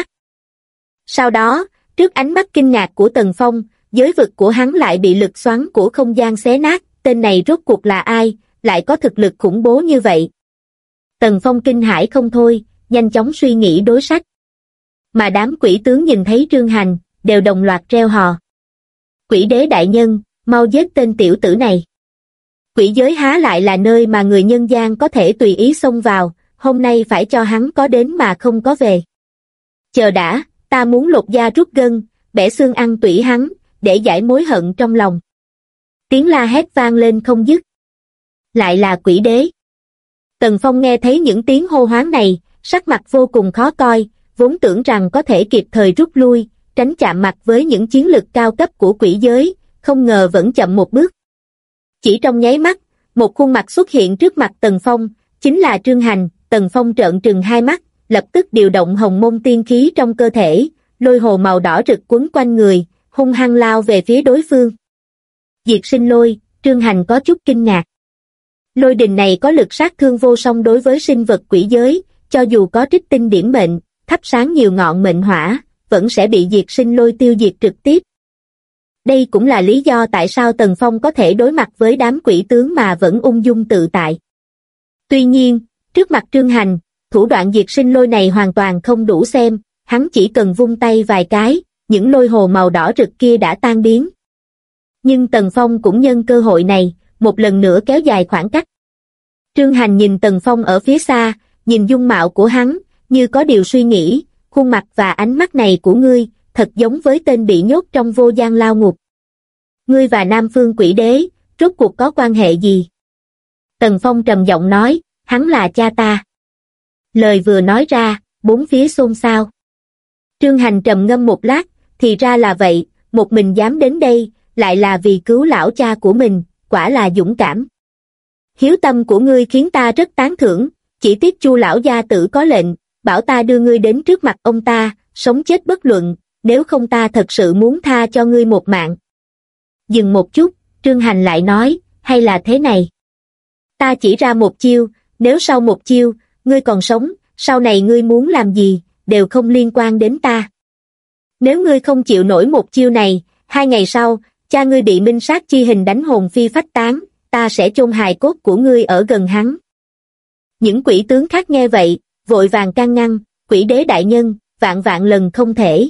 Sau đó, trước ánh mắt kinh ngạc của Tần Phong, giới vực của hắn lại bị lực xoắn của không gian xé nát, tên này rốt cuộc là ai, lại có thực lực khủng bố như vậy. Tần Phong kinh hãi không thôi, nhanh chóng suy nghĩ đối sách. Mà đám quỷ tướng nhìn thấy Trương Hành, đều đồng loạt reo hò. Quỷ đế đại nhân, mau giết tên tiểu tử này. Quỷ giới há lại là nơi mà người nhân gian có thể tùy ý xông vào, hôm nay phải cho hắn có đến mà không có về. Chờ đã, ta muốn lột da rút gân, bẻ xương ăn tủy hắn, để giải mối hận trong lòng. Tiếng la hét vang lên không dứt. Lại là quỷ đế. Tần Phong nghe thấy những tiếng hô hoán này, sắc mặt vô cùng khó coi, vốn tưởng rằng có thể kịp thời rút lui, tránh chạm mặt với những chiến lực cao cấp của quỷ giới, không ngờ vẫn chậm một bước. Chỉ trong nháy mắt, một khuôn mặt xuất hiện trước mặt Tần Phong, chính là Trương Hành. Tần Phong trợn trừng hai mắt, lập tức điều động hồng môn tiên khí trong cơ thể, lôi hồ màu đỏ rực quấn quanh người, hung hăng lao về phía đối phương. Diệt sinh lôi, Trương Hành có chút kinh ngạc. Lôi đình này có lực sát thương vô song đối với sinh vật quỷ giới, cho dù có trích tinh điểm mệnh, thắp sáng nhiều ngọn mệnh hỏa, vẫn sẽ bị diệt sinh lôi tiêu diệt trực tiếp. Đây cũng là lý do tại sao Tần Phong có thể đối mặt với đám quỷ tướng mà vẫn ung dung tự tại. Tuy nhiên, trước mặt Trương Hành, thủ đoạn diệt sinh lôi này hoàn toàn không đủ xem, hắn chỉ cần vung tay vài cái, những lôi hồ màu đỏ rực kia đã tan biến. Nhưng Tần Phong cũng nhân cơ hội này, một lần nữa kéo dài khoảng cách. Trương Hành nhìn Tần Phong ở phía xa, nhìn dung mạo của hắn, như có điều suy nghĩ, khuôn mặt và ánh mắt này của ngươi, thật giống với tên bị nhốt trong vô gian lao ngục. Ngươi và Nam Phương Quỷ Đế, rốt cuộc có quan hệ gì? Tần Phong trầm giọng nói, hắn là cha ta. Lời vừa nói ra, bốn phía xôn xao. Trương Hành trầm ngâm một lát, thì ra là vậy, một mình dám đến đây, lại là vì cứu lão cha của mình, quả là dũng cảm. Hiếu tâm của ngươi khiến ta rất tán thưởng, chỉ tiếc Chu lão gia tử có lệnh, bảo ta đưa ngươi đến trước mặt ông ta, sống chết bất luận, nếu không ta thật sự muốn tha cho ngươi một mạng. Dừng một chút, Trương Hành lại nói, hay là thế này. Ta chỉ ra một chiêu, nếu sau một chiêu, ngươi còn sống, sau này ngươi muốn làm gì, đều không liên quan đến ta. Nếu ngươi không chịu nổi một chiêu này, 2 ngày sau, cha ngươi bị minh sát chi hình đánh hồn phi phách tán, ta sẽ chôn hài cốt của ngươi ở gần hắn. Những quỷ tướng khác nghe vậy, vội vàng can ngăn, quỷ đế đại nhân, vạn vạn lần không thể.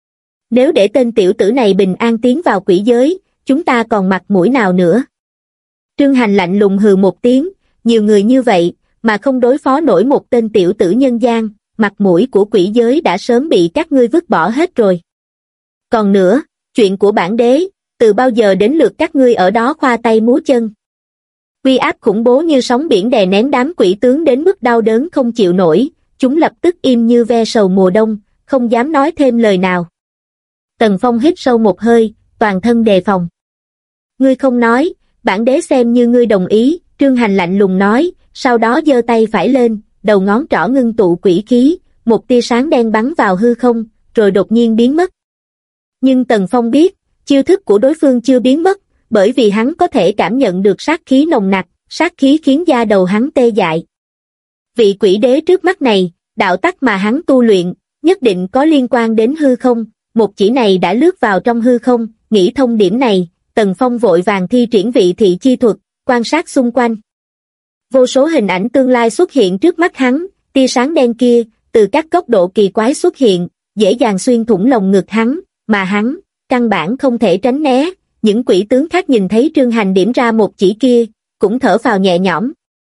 Nếu để tên tiểu tử này bình an tiến vào quỷ giới, chúng ta còn mặt mũi nào nữa? Trương Hành lạnh lùng hừ một tiếng, nhiều người như vậy, mà không đối phó nổi một tên tiểu tử nhân gian, mặt mũi của quỷ giới đã sớm bị các ngươi vứt bỏ hết rồi. Còn nữa, chuyện của bản đế, từ bao giờ đến lượt các ngươi ở đó khoa tay múa chân. Uy áp khủng bố như sóng biển đè nén đám quỷ tướng đến mức đau đớn không chịu nổi, chúng lập tức im như ve sầu mùa đông, không dám nói thêm lời nào. Tần Phong hít sâu một hơi, toàn thân đề phòng. Ngươi không nói, bản đế xem như ngươi đồng ý, Trương Hành lạnh lùng nói, sau đó giơ tay phải lên, đầu ngón trỏ ngưng tụ quỷ khí, một tia sáng đen bắn vào hư không, rồi đột nhiên biến mất. Nhưng Tần Phong biết, chiêu thức của đối phương chưa biến mất, bởi vì hắn có thể cảm nhận được sát khí nồng nặc, sát khí khiến da đầu hắn tê dại. Vị quỷ đế trước mắt này, đạo tắc mà hắn tu luyện, nhất định có liên quan đến hư không, một chỉ này đã lướt vào trong hư không, nghĩ thông điểm này, Tần Phong vội vàng thi triển vị thị chi thuật, quan sát xung quanh. Vô số hình ảnh tương lai xuất hiện trước mắt hắn, tia sáng đen kia, từ các góc độ kỳ quái xuất hiện, dễ dàng xuyên thủng lồng ngực hắn, mà hắn, căn bản không thể tránh né. Những quỷ tướng khác nhìn thấy Trương Hành điểm ra một chỉ kia, cũng thở phào nhẹ nhõm.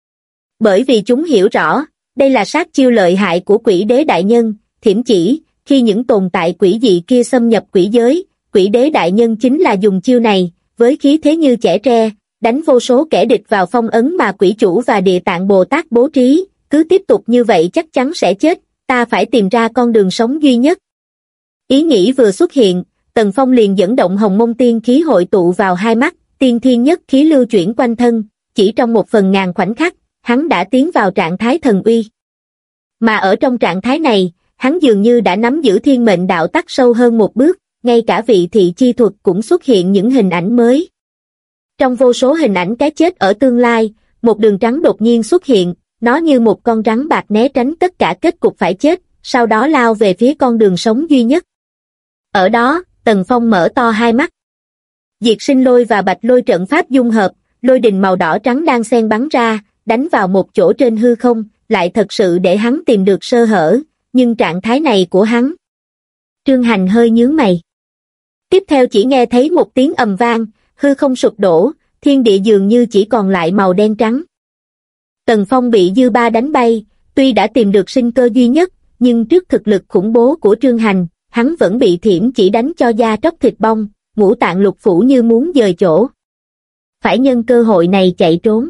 Bởi vì chúng hiểu rõ, đây là sát chiêu lợi hại của quỷ đế đại nhân, thiểm chỉ, khi những tồn tại quỷ dị kia xâm nhập quỷ giới, quỷ đế đại nhân chính là dùng chiêu này, với khí thế như chẻ tre, đánh vô số kẻ địch vào phong ấn mà quỷ chủ và địa tạng Bồ Tát bố trí, cứ tiếp tục như vậy chắc chắn sẽ chết, ta phải tìm ra con đường sống duy nhất. Ý nghĩ vừa xuất hiện, Tần Phong liền dẫn động hồng mông tiên khí hội tụ vào hai mắt, tiên thiên nhất khí lưu chuyển quanh thân, chỉ trong 1/1000 khoảnh khắc, hắn đã tiến vào trạng thái thần uy. Mà ở trong trạng thái này, hắn dường như đã nắm giữ thiên mệnh đạo tắc sâu hơn một bước, ngay cả vị thị chi thuật cũng xuất hiện những hình ảnh mới. Trong vô số hình ảnh cái chết ở tương lai, một đường trắng đột nhiên xuất hiện, nó như một con rắn bạc né tránh tất cả kết cục phải chết, sau đó lao về phía con đường sống duy nhất. Ở đó, Tần Phong mở to hai mắt. Diệt sinh lôi và bạch lôi trận pháp dung hợp, lôi đình màu đỏ trắng đang xen bắn ra, đánh vào một chỗ trên hư không, lại thật sự để hắn tìm được sơ hở, nhưng trạng thái này của hắn. Trương Hành hơi nhướng mày. Tiếp theo chỉ nghe thấy một tiếng ầm vang, hư không sụp đổ, thiên địa dường như chỉ còn lại màu đen trắng. Tần Phong bị dư ba đánh bay, tuy đã tìm được sinh cơ duy nhất, nhưng trước thực lực khủng bố của Trương Hành, hắn vẫn bị thiểm chỉ đánh cho da tróc thịt bong, ngũ tạng lục phủ như muốn dời chỗ. Phải nhân cơ hội này chạy trốn.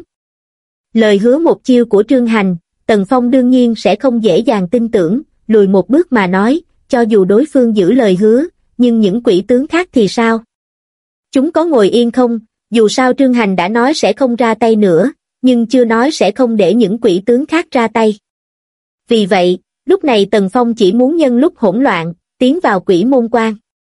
Lời hứa một chiêu của Trương Hành, Tần Phong đương nhiên sẽ không dễ dàng tin tưởng, lùi một bước mà nói, cho dù đối phương giữ lời hứa, nhưng những quỷ tướng khác thì sao? Chúng có ngồi yên không? Dù sao Trương Hành đã nói sẽ không ra tay nữa, nhưng chưa nói sẽ không để những quỷ tướng khác ra tay. Vì vậy, lúc này Tần Phong chỉ muốn nhân lúc hỗn loạn, tiến vào quỷ môn quan.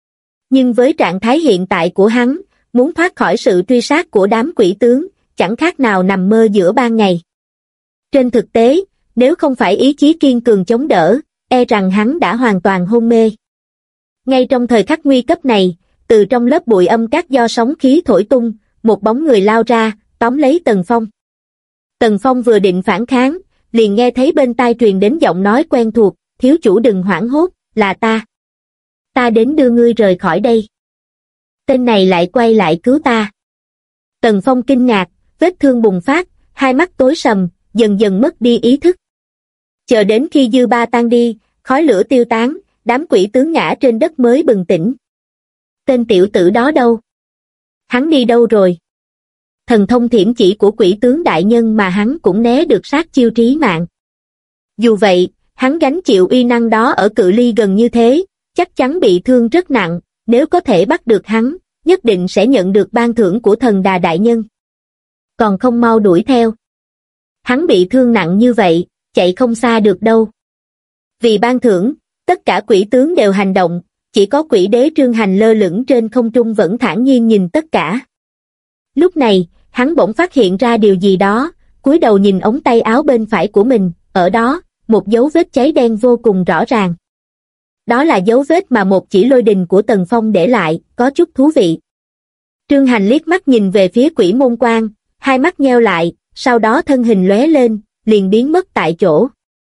Nhưng với trạng thái hiện tại của hắn, muốn thoát khỏi sự truy sát của đám quỷ tướng, chẳng khác nào nằm mơ giữa ban ngày. Trên thực tế, nếu không phải ý chí kiên cường chống đỡ, e rằng hắn đã hoàn toàn hôn mê. Ngay trong thời khắc nguy cấp này, từ trong lớp bụi âm cát do sóng khí thổi tung, một bóng người lao ra, tóm lấy Tần Phong. Tần Phong vừa định phản kháng, liền nghe thấy bên tai truyền đến giọng nói quen thuộc, thiếu chủ đừng hoảng hốt, là ta. Ta đến đưa ngươi rời khỏi đây. Tên này lại quay lại cứu ta. Tần Phong kinh ngạc, vết thương bùng phát, hai mắt tối sầm, dần dần mất đi ý thức. Chờ đến khi dư ba tan đi, khói lửa tiêu tán, đám quỷ tướng ngã trên đất mới bừng tỉnh. Tên tiểu tử đó đâu? Hắn đi đâu rồi? Thần thông thiểm chỉ của quỷ tướng đại nhân mà hắn cũng né được sát chiêu trí mạng. Dù vậy, hắn gánh chịu uy năng đó ở cự ly gần như thế, chắc chắn bị thương rất nặng, nếu có thể bắt được hắn, nhất định sẽ nhận được ban thưởng của thần đà đại nhân. Còn không mau đuổi theo. Hắn bị thương nặng như vậy, chạy không xa được đâu. Vì ban thưởng, tất cả quỷ tướng đều hành động, chỉ có quỷ đế Trương Hành lơ lửng trên không trung vẫn thản nhiên nhìn tất cả. Lúc này, hắn bỗng phát hiện ra điều gì đó, cúi đầu nhìn ống tay áo bên phải của mình, ở đó, một dấu vết cháy đen vô cùng rõ ràng. Đó là dấu vết mà một chỉ lôi đình của Tần Phong để lại, có chút thú vị. Trương Hành liếc mắt nhìn về phía quỷ môn quan, hai mắt nheo lại, sau đó thân hình lóe lên, liền biến mất tại chỗ.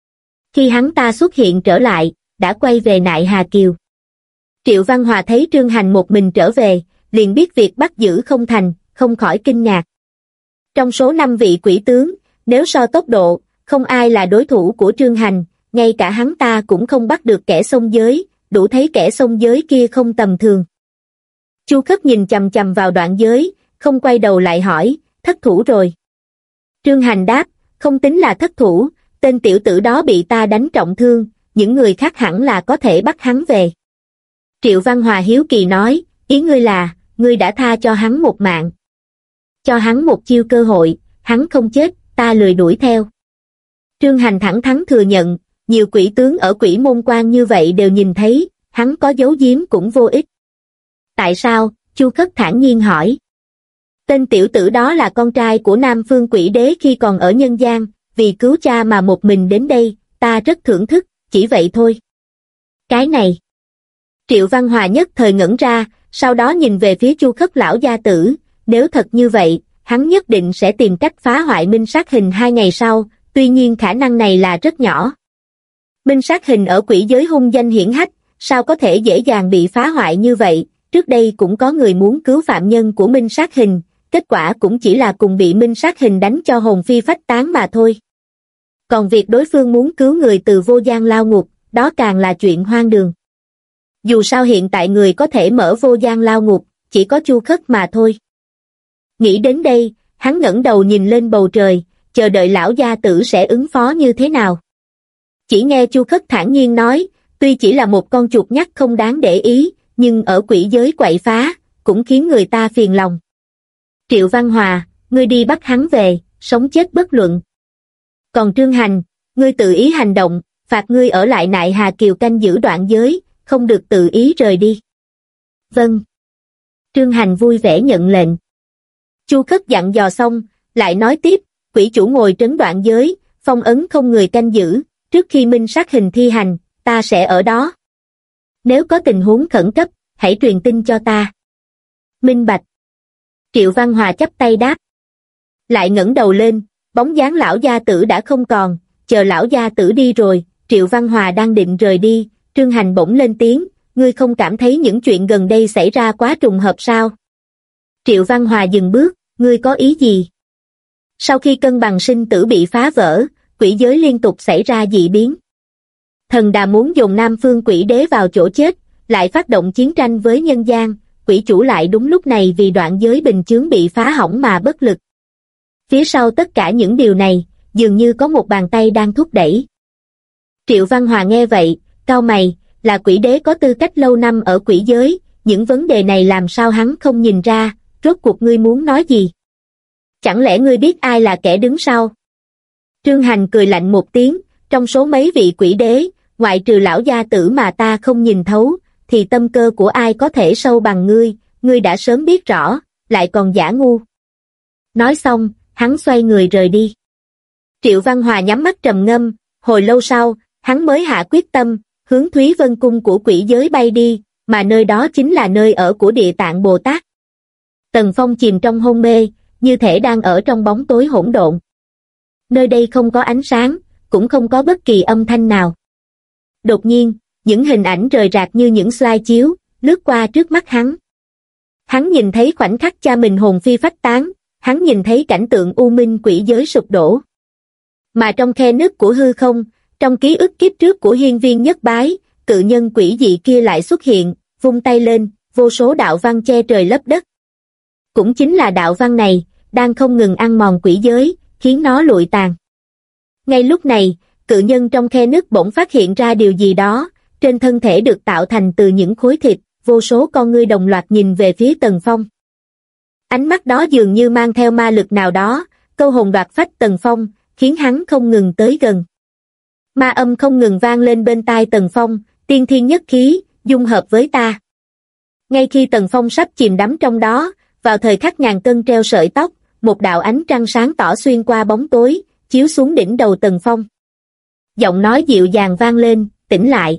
Khi hắn ta xuất hiện trở lại, đã quay về Nại Hà Kiều. Triệu Văn Hòa thấy Trương Hành một mình trở về, liền biết việc bắt giữ không thành, không khỏi kinh ngạc. Trong số 5 vị quỷ tướng, nếu so tốc độ, không ai là đối thủ của Trương Hành, ngay cả hắn ta cũng không bắt được kẻ xông giới, đủ thấy kẻ xông giới kia không tầm thường. Chu Khất nhìn chằm chằm vào đoạn giới, không quay đầu lại hỏi, thất thủ rồi. Trương Hành đáp, không tính là thất thủ, tên tiểu tử đó bị ta đánh trọng thương, những người khác hẳn là có thể bắt hắn về. Triệu Văn Hòa hiếu kỳ nói, ý ngươi là, ngươi đã tha cho hắn một mạng. Cho hắn một chiêu cơ hội, hắn không chết, ta lười đuổi theo. Trương Hành thẳng thắn thừa nhận, nhiều quỷ tướng ở quỷ môn quan như vậy đều nhìn thấy, hắn có giấu giếm cũng vô ích. Tại sao? Chu Khất thản nhiên hỏi. Tên tiểu tử đó là con trai của Nam Phương Quỷ Đế khi còn ở nhân gian, vì cứu cha mà một mình đến đây, ta rất thưởng thức, chỉ vậy thôi. Cái này. Triệu Văn Hòa nhất thời ngẩn ra, sau đó nhìn về phía Chu Khất lão gia tử, nếu thật như vậy, hắn nhất định sẽ tìm cách phá hoại Minh Sát Hình 2 ngày sau, tuy nhiên khả năng này là rất nhỏ. Minh Sát Hình ở quỷ giới hung danh hiển hách, sao có thể dễ dàng bị phá hoại như vậy, trước đây cũng có người muốn cứu phạm nhân của Minh Sát Hình, kết quả cũng chỉ là cùng bị Minh Sát Hình đánh cho hồn phi phách tán mà thôi. Còn việc đối phương muốn cứu người từ vô gian lao ngục, đó càng là chuyện hoang đường. Dù sao hiện tại người có thể mở vô gian lao ngục, chỉ có Chu Khất mà thôi. Nghĩ đến đây, hắn ngẩng đầu nhìn lên bầu trời, chờ đợi lão gia tử sẽ ứng phó như thế nào. Chỉ nghe Chu Khất thản nhiên nói, Tuy chỉ là một con chuột nhắt không đáng để ý, nhưng ở quỷ giới quậy phá, cũng khiến người ta phiền lòng. Triệu Văn Hòa, ngươi đi bắt hắn về, sống chết bất luận. Còn Trương Hành, ngươi tự ý hành động, phạt ngươi ở lại Nại Hà Kiều canh giữ đoạn giới, không được tự ý rời đi. Vâng. Trương Hành vui vẻ nhận lệnh. Chu Khất dặn dò xong, lại nói tiếp, quỷ chủ ngồi trấn đoạn giới, phong ấn không người canh giữ, trước khi minh sát hình thi hành, ta sẽ ở đó. Nếu có tình huống khẩn cấp, hãy truyền tin cho ta. Minh bạch. Triệu Văn Hòa chắp tay đáp. Lại ngẩng đầu lên, bóng dáng lão gia tử đã không còn, chờ lão gia tử đi rồi, Triệu Văn Hòa đang định rời đi, Trương Hành bỗng lên tiếng, ngươi không cảm thấy những chuyện gần đây xảy ra quá trùng hợp sao? Triệu Văn Hòa dừng bước, ngươi có ý gì? Sau khi cân bằng sinh tử bị phá vỡ, quỷ giới liên tục xảy ra dị biến. Thần Đà muốn dồn Nam Phương Quỷ Đế vào chỗ chết, lại phát động chiến tranh với nhân gian, quỷ chủ lại đúng lúc này vì đoạn giới bình chướng bị phá hỏng mà bất lực. Phía sau tất cả những điều này, dường như có một bàn tay đang thúc đẩy. Triệu Văn Hòa nghe vậy, cau mày, là quỷ đế có tư cách lâu năm ở quỷ giới, những vấn đề này làm sao hắn không nhìn ra, rốt cuộc ngươi muốn nói gì? Chẳng lẽ ngươi biết ai là kẻ đứng sau? Trương Hành cười lạnh một tiếng, trong số mấy vị quỷ đế, ngoại trừ lão gia tử mà ta không nhìn thấu, thì tâm cơ của ai có thể sâu bằng ngươi đã sớm biết rõ, lại còn giả ngu. Nói xong, hắn xoay người rời đi. Triệu Văn Hòa nhắm mắt trầm ngâm, hồi lâu sau, hắn mới hạ quyết tâm, hướng Thúy Vân Cung của quỷ giới bay đi, mà nơi đó chính là nơi ở của Địa Tạng Bồ Tát. Tần Phong chìm trong hôn mê, như thể đang ở trong bóng tối hỗn độn. Nơi đây không có ánh sáng, cũng không có bất kỳ âm thanh nào. Đột nhiên, những hình ảnh rời rạc như những slide chiếu, lướt qua trước mắt hắn. Hắn nhìn thấy khoảnh khắc cha mình hồn phi phách tán, hắn nhìn thấy cảnh tượng u minh quỷ giới sụp đổ. Mà trong khe nứt của hư không, trong ký ức kiếp trước của hiên viên nhất bái, cự nhân quỷ dị kia lại xuất hiện, vung tay lên, vô số đạo văn che trời lấp đất. Cũng chính là đạo văn này, đang không ngừng ăn mòn quỷ giới, khiến nó lụi tàn. Ngay lúc này, cự nhân trong khe nứt bỗng phát hiện ra điều gì đó, trên thân thể được tạo thành từ những khối thịt, vô số con ngươi đồng loạt nhìn về phía Tần Phong. Ánh mắt đó dường như mang theo ma lực nào đó, câu hồn đoạt phách Tần Phong, khiến hắn không ngừng tới gần. Ma âm không ngừng vang lên bên tai Tần Phong, tiên thiên nhất khí, dung hợp với ta. Ngay khi Tần Phong sắp chìm đắm trong đó, vào thời khắc ngàn cân treo sợi tóc, một đạo ánh trăng sáng tỏ xuyên qua bóng tối, chiếu xuống đỉnh đầu Tần Phong. Giọng nói dịu dàng vang lên, tỉnh lại.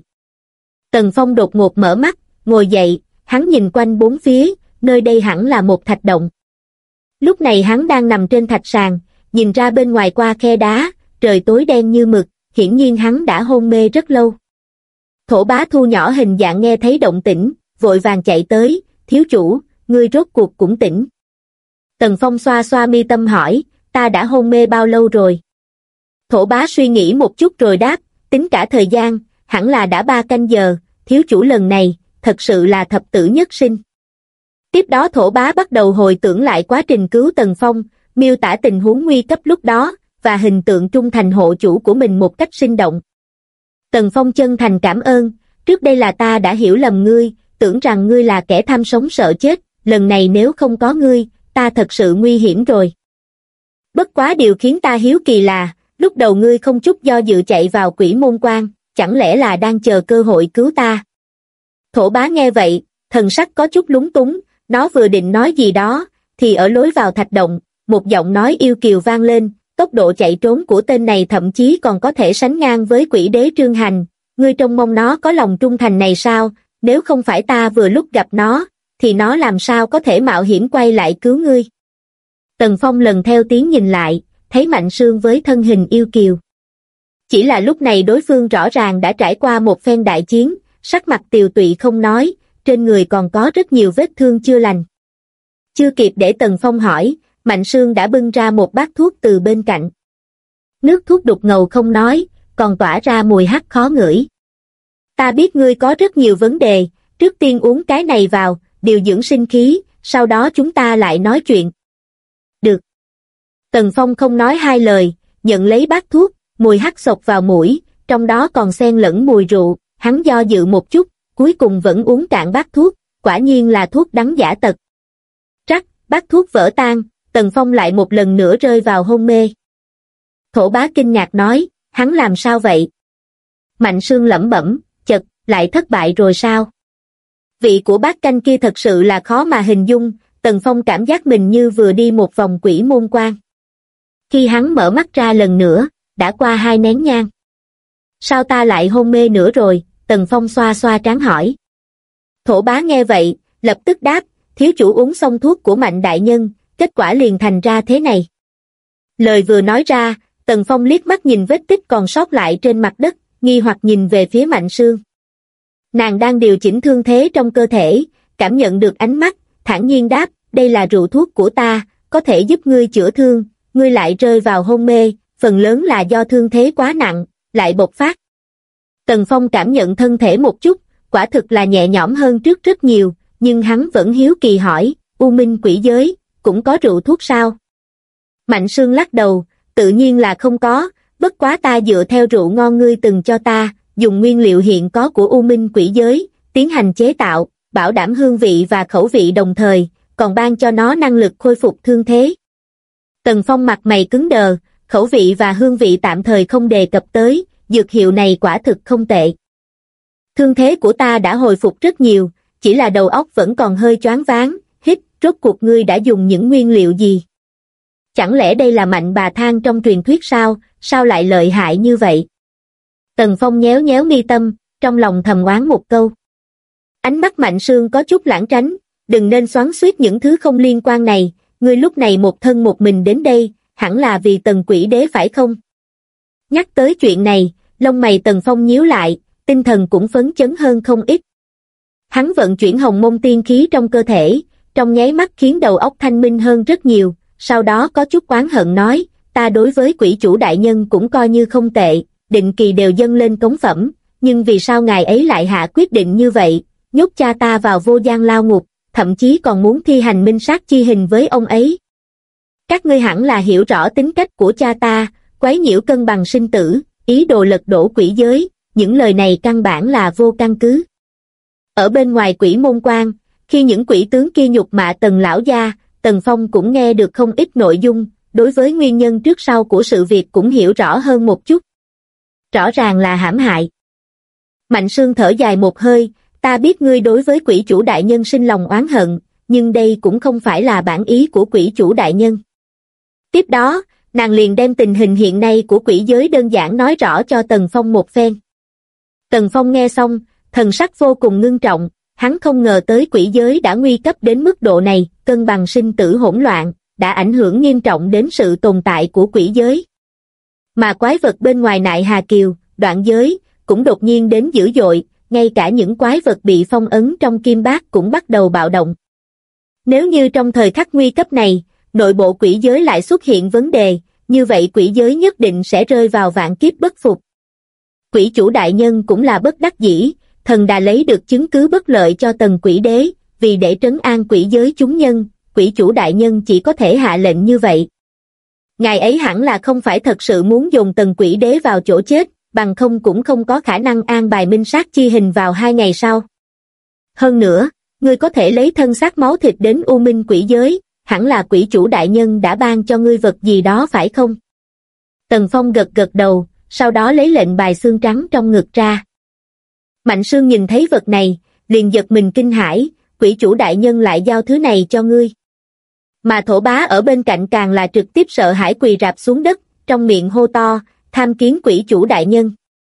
Tần Phong đột ngột mở mắt, ngồi dậy, hắn nhìn quanh bốn phía, nơi đây hẳn là một thạch động. Lúc này hắn đang nằm trên thạch sàn, nhìn ra bên ngoài qua khe đá, trời tối đen như mực, hiển nhiên hắn đã hôn mê rất lâu. Thổ Bá thu nhỏ hình dạng nghe thấy động tĩnh, vội vàng chạy tới, thiếu chủ, ngươi rốt cuộc cũng tỉnh. Tần Phong xoa xoa mi tâm hỏi, ta đã hôn mê bao lâu rồi? Thổ Bá suy nghĩ một chút rồi đáp, tính cả thời gian, hẳn là đã 3 canh giờ, thiếu chủ lần này, thật sự là thập tử nhất sinh. Tiếp đó Thổ Bá bắt đầu hồi tưởng lại quá trình cứu Tần Phong, miêu tả tình huống nguy cấp lúc đó, và hình tượng trung thành hộ chủ của mình một cách sinh động. Tần Phong chân thành cảm ơn, trước đây là ta đã hiểu lầm ngươi, tưởng rằng ngươi là kẻ tham sống sợ chết, lần này nếu không có ngươi, ta thật sự nguy hiểm rồi. Bất quá điều khiến ta hiếu kỳ là, lúc đầu ngươi không chút do dự chạy vào Quỷ Môn Quan, chẳng lẽ là đang chờ cơ hội cứu ta? Thổ Bá nghe vậy, thần sắc có chút lúng túng, nó vừa định nói gì đó, thì ở lối vào thạch động, một giọng nói yêu kiều vang lên, tốc độ chạy trốn của tên này thậm chí còn có thể sánh ngang với quỷ đế Trương Hành, ngươi trông mong nó có lòng trung thành này sao, nếu không phải ta vừa lúc gặp nó, thì nó làm sao có thể mạo hiểm quay lại cứu ngươi. Tần Phong lần theo tiếng nhìn lại, thấy Mạnh Sương với thân hình yêu kiều. Chỉ là lúc này đối phương rõ ràng đã trải qua một phen đại chiến, sắc mặt tiều tụy không nói, trên người còn có rất nhiều vết thương chưa lành. Chưa kịp để Tần Phong hỏi, Mạnh Sương đã bưng ra một bát thuốc từ bên cạnh. Nước thuốc đục ngầu không nói, còn tỏa ra mùi hắc khó ngửi. Ta biết ngươi có rất nhiều vấn đề, trước tiên uống cái này vào, điều dưỡng sinh khí, sau đó chúng ta lại nói chuyện. Được. Tần Phong không nói hai lời, nhận lấy bát thuốc, mùi hắc xộc vào mũi, trong đó còn xen lẫn mùi rượu, hắn do dự một chút, cuối cùng vẫn uống cạn bát thuốc, quả nhiên là thuốc đắng giả tật. Rắc, bát thuốc vỡ tan, Tần Phong lại một lần nữa rơi vào hôn mê. Thổ Bá kinh ngạc nói, hắn làm sao vậy? Mạnh Sương lẩm bẩm, chật, lại thất bại rồi sao? Vị của bát canh kia thật sự là khó mà hình dung, Tần Phong cảm giác mình như vừa đi một vòng quỷ môn quan. Khi hắn mở mắt ra lần nữa, đã qua 2 nén nhang. Sao ta lại hôn mê nữa rồi? Tần Phong xoa xoa trán hỏi. Thổ Bá nghe vậy, lập tức đáp, thiếu chủ uống xong thuốc của Mạnh đại nhân, kết quả liền thành ra thế này. Lời vừa nói ra, Tần Phong liếc mắt nhìn vết tích còn sót lại trên mặt đất, nghi hoặc nhìn về phía Mạnh Sương. Nàng đang điều chỉnh thương thế trong cơ thể, cảm nhận được ánh mắt, thản nhiên đáp, đây là rượu thuốc của ta, có thể giúp ngươi chữa thương, ngươi lại rơi vào hôn mê, phần lớn là do thương thế quá nặng, lại bộc phát. Tần Phong cảm nhận thân thể một chút, quả thực là nhẹ nhõm hơn trước rất nhiều, nhưng hắn vẫn hiếu kỳ hỏi, U Minh quỷ giới, cũng có rượu thuốc sao? Mạnh Sương lắc đầu, tự nhiên là không có, bất quá ta dựa theo rượu ngon ngươi từng cho ta, dùng nguyên liệu hiện có của U Minh quỷ giới, tiến hành chế tạo, bảo đảm hương vị và khẩu vị đồng thời, còn ban cho nó năng lực khôi phục thương thế. Tần Phong mặt mày cứng đờ, khẩu vị và hương vị tạm thời không đề cập tới, dược hiệu này quả thực không tệ. Thương thế của ta đã hồi phục rất nhiều, chỉ là đầu óc vẫn còn hơi choáng váng, hít, rốt cuộc ngươi đã dùng những nguyên liệu gì? Chẳng lẽ đây là Mạnh bà thang trong truyền thuyết sao, sao lại lợi hại như vậy? Tần Phong nhéo nhéo mi tâm, trong lòng thầm oán một câu. Ánh mắt Mạnh Sương có chút lãng tránh, đừng nên xoắn xuýt những thứ không liên quan này, ngươi lúc này một thân một mình đến đây, hẳn là vì Tần Quỷ Đế phải không? Nhắc tới chuyện này, lông mày Tần Phong nhíu lại, tinh thần cũng phấn chấn hơn không ít. Hắn vận chuyển hồng môn tiên khí trong cơ thể, trong nháy mắt khiến đầu óc thanh minh hơn rất nhiều, sau đó có chút oán hận nói, ta đối với quỷ chủ đại nhân cũng coi như không tệ, định kỳ đều dâng lên cống phẩm, nhưng vì sao ngài ấy lại hạ quyết định như vậy, nhốt cha ta vào vô gian lao ngục, thậm chí còn muốn thi hành minh sát chi hình với ông ấy. Các ngươi hẳn là hiểu rõ tính cách của cha ta, quấy nhiễu cân bằng sinh tử, ý đồ lật đổ quỷ giới, những lời này căn bản là vô căn cứ. Ở bên ngoài quỷ môn quan, khi những quỷ tướng kia nhục mạ Tần lão gia, Tần Phong cũng nghe được không ít nội dung, đối với nguyên nhân trước sau của sự việc cũng hiểu rõ hơn một chút. Rõ ràng là hãm hại. Mạnh Sương thở dài một hơi, ta biết ngươi đối với quỷ chủ đại nhân sinh lòng oán hận, nhưng đây cũng không phải là bản ý của quỷ chủ đại nhân. Tiếp đó, nàng liền đem tình hình hiện nay của quỷ giới đơn giản nói rõ cho Tần Phong một phen. Tần Phong nghe xong, thần sắc vô cùng ngưng trọng, hắn không ngờ tới quỷ giới đã nguy cấp đến mức độ này, cân bằng sinh tử hỗn loạn, đã ảnh hưởng nghiêm trọng đến sự tồn tại của quỷ giới. Mà quái vật bên ngoài Nại Hà Kiều, Đoạn Giới, cũng đột nhiên đến dữ dội, ngay cả những quái vật bị phong ấn trong kim bát cũng bắt đầu bạo động. Nếu như trong thời khắc nguy cấp này, nội bộ quỷ giới lại xuất hiện vấn đề, như vậy quỷ giới nhất định sẽ rơi vào vạn kiếp bất phục. Quỷ chủ đại nhân cũng là bất đắc dĩ, thần đã lấy được chứng cứ bất lợi cho Tần Quỷ Đế, vì để trấn an quỷ giới chúng nhân, quỷ chủ đại nhân chỉ có thể hạ lệnh như vậy. Ngài ấy hẳn là không phải thật sự muốn dồn Tần Quỷ Đế vào chỗ chết, bằng không cũng không có khả năng an bài minh sát chi hình vào 2 ngày sau. Hơn nữa, ngươi có thể lấy thân xác máu thịt đến U Minh quỷ giới, hẳn là quỷ chủ đại nhân đã ban cho ngươi vật gì đó phải không? Tần Phong gật gật đầu, sau đó lấy lệnh bài xương trắng trong ngực ra. Mạnh Sương nhìn thấy vật này, liền giật mình kinh hãi, quỷ chủ đại nhân lại giao thứ này cho ngươi. Mà Thổ Bá ở bên cạnh càng là trực tiếp sợ hãi quỳ rạp xuống đất, trong miệng hô to, tham kiến quỷ chủ đại nhân.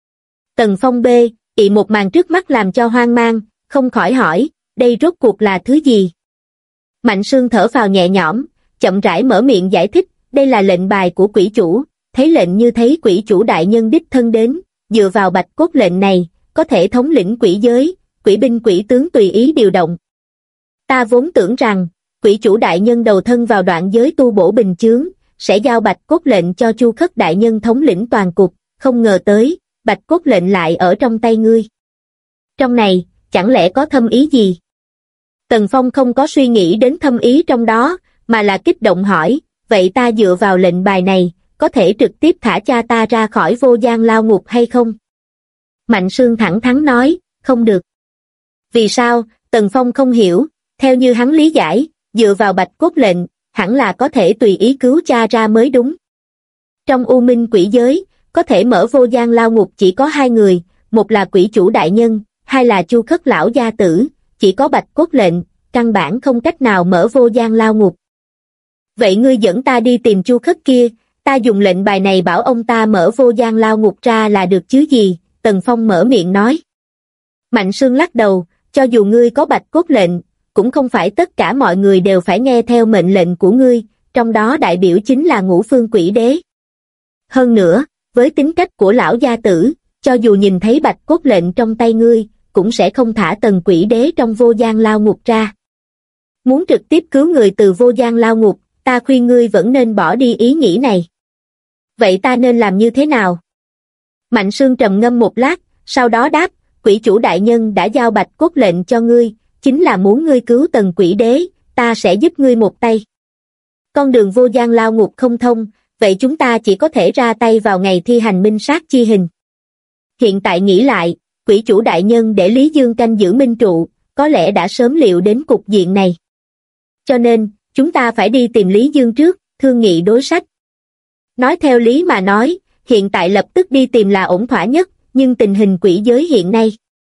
Tần Phong ị một màn trước mắt làm cho hoang mang, không khỏi hỏi, đây rốt cuộc là thứ gì? Mạnh Sương thở phào nhẹ nhõm, chậm rãi mở miệng giải thích, đây là lệnh bài của quỷ chủ, thấy lệnh như thấy quỷ chủ đại nhân đích thân đến, dựa vào bạch cốt lệnh này, có thể thống lĩnh quỷ giới, quỷ binh quỷ tướng tùy ý điều động. Ta vốn tưởng rằng, quỷ chủ đại nhân đầu thân vào Đoạn Giới tu bổ bình chướng, sẽ giao bạch cốt lệnh cho Chu Khất đại nhân thống lĩnh toàn cục, không ngờ tới, bạch cốt lệnh lại ở trong tay ngươi. Trong này, chẳng lẽ có thâm ý gì? Tần Phong không có suy nghĩ đến thâm ý trong đó, mà là kích động hỏi, vậy ta dựa vào lệnh bài này, có thể trực tiếp thả cha ta ra khỏi vô gian lao ngục hay không? Mạnh Sương thẳng thắn nói, không được. Vì sao? Tần Phong không hiểu, theo như hắn lý giải, dựa vào bạch cốt lệnh, hẳn là có thể tùy ý cứu cha ra mới đúng. Trong U Minh quỷ giới, có thể mở vô gian lao ngục chỉ có hai người, một là quỷ chủ đại nhân, hai là Chu Khất lão gia tử, chỉ có bạch cốt lệnh, căn bản không cách nào mở vô gian lao ngục. Vậy ngươi dẫn ta đi tìm Chu Khất kia, ta dùng lệnh bài này bảo ông ta mở vô gian lao ngục ra là được chứ gì, Tần Phong mở miệng nói. Mạnh Sương lắc đầu, cho dù ngươi có bạch cốt lệnh, cũng không phải tất cả mọi người đều phải nghe theo mệnh lệnh của ngươi, trong đó đại biểu chính là Ngũ Phương Quỷ Đế. Hơn nữa, với tính cách của lão gia tử, cho dù nhìn thấy bạch cốt lệnh trong tay ngươi, cũng sẽ không thả Tần Quỷ Đế trong vô gian lao ngục ra. Muốn trực tiếp cứu người từ vô gian lao ngục, ta khuyên ngươi vẫn nên bỏ đi ý nghĩ này. Vậy ta nên làm như thế nào? Mạnh Sương trầm ngâm một lát, sau đó đáp, quỷ chủ đại nhân đã giao bạch cốt lệnh cho ngươi, chính là muốn ngươi cứu Tần Quỷ Đế, ta sẽ giúp ngươi một tay. Con đường vô gian lao ngục không thông, vậy chúng ta chỉ có thể ra tay vào ngày thi hành minh sát chi hình. Hiện tại nghĩ lại, quỷ chủ đại nhân để Lý Dương canh giữ minh trụ, có lẽ đã sớm liệu đến cục diện này. Cho nên, chúng ta phải đi tìm Lý Dương trước, thương nghị đối sách. Nói theo lý mà nói, hiện tại lập tức đi tìm là ổn thỏa nhất, nhưng tình hình quỷ giới hiện nay.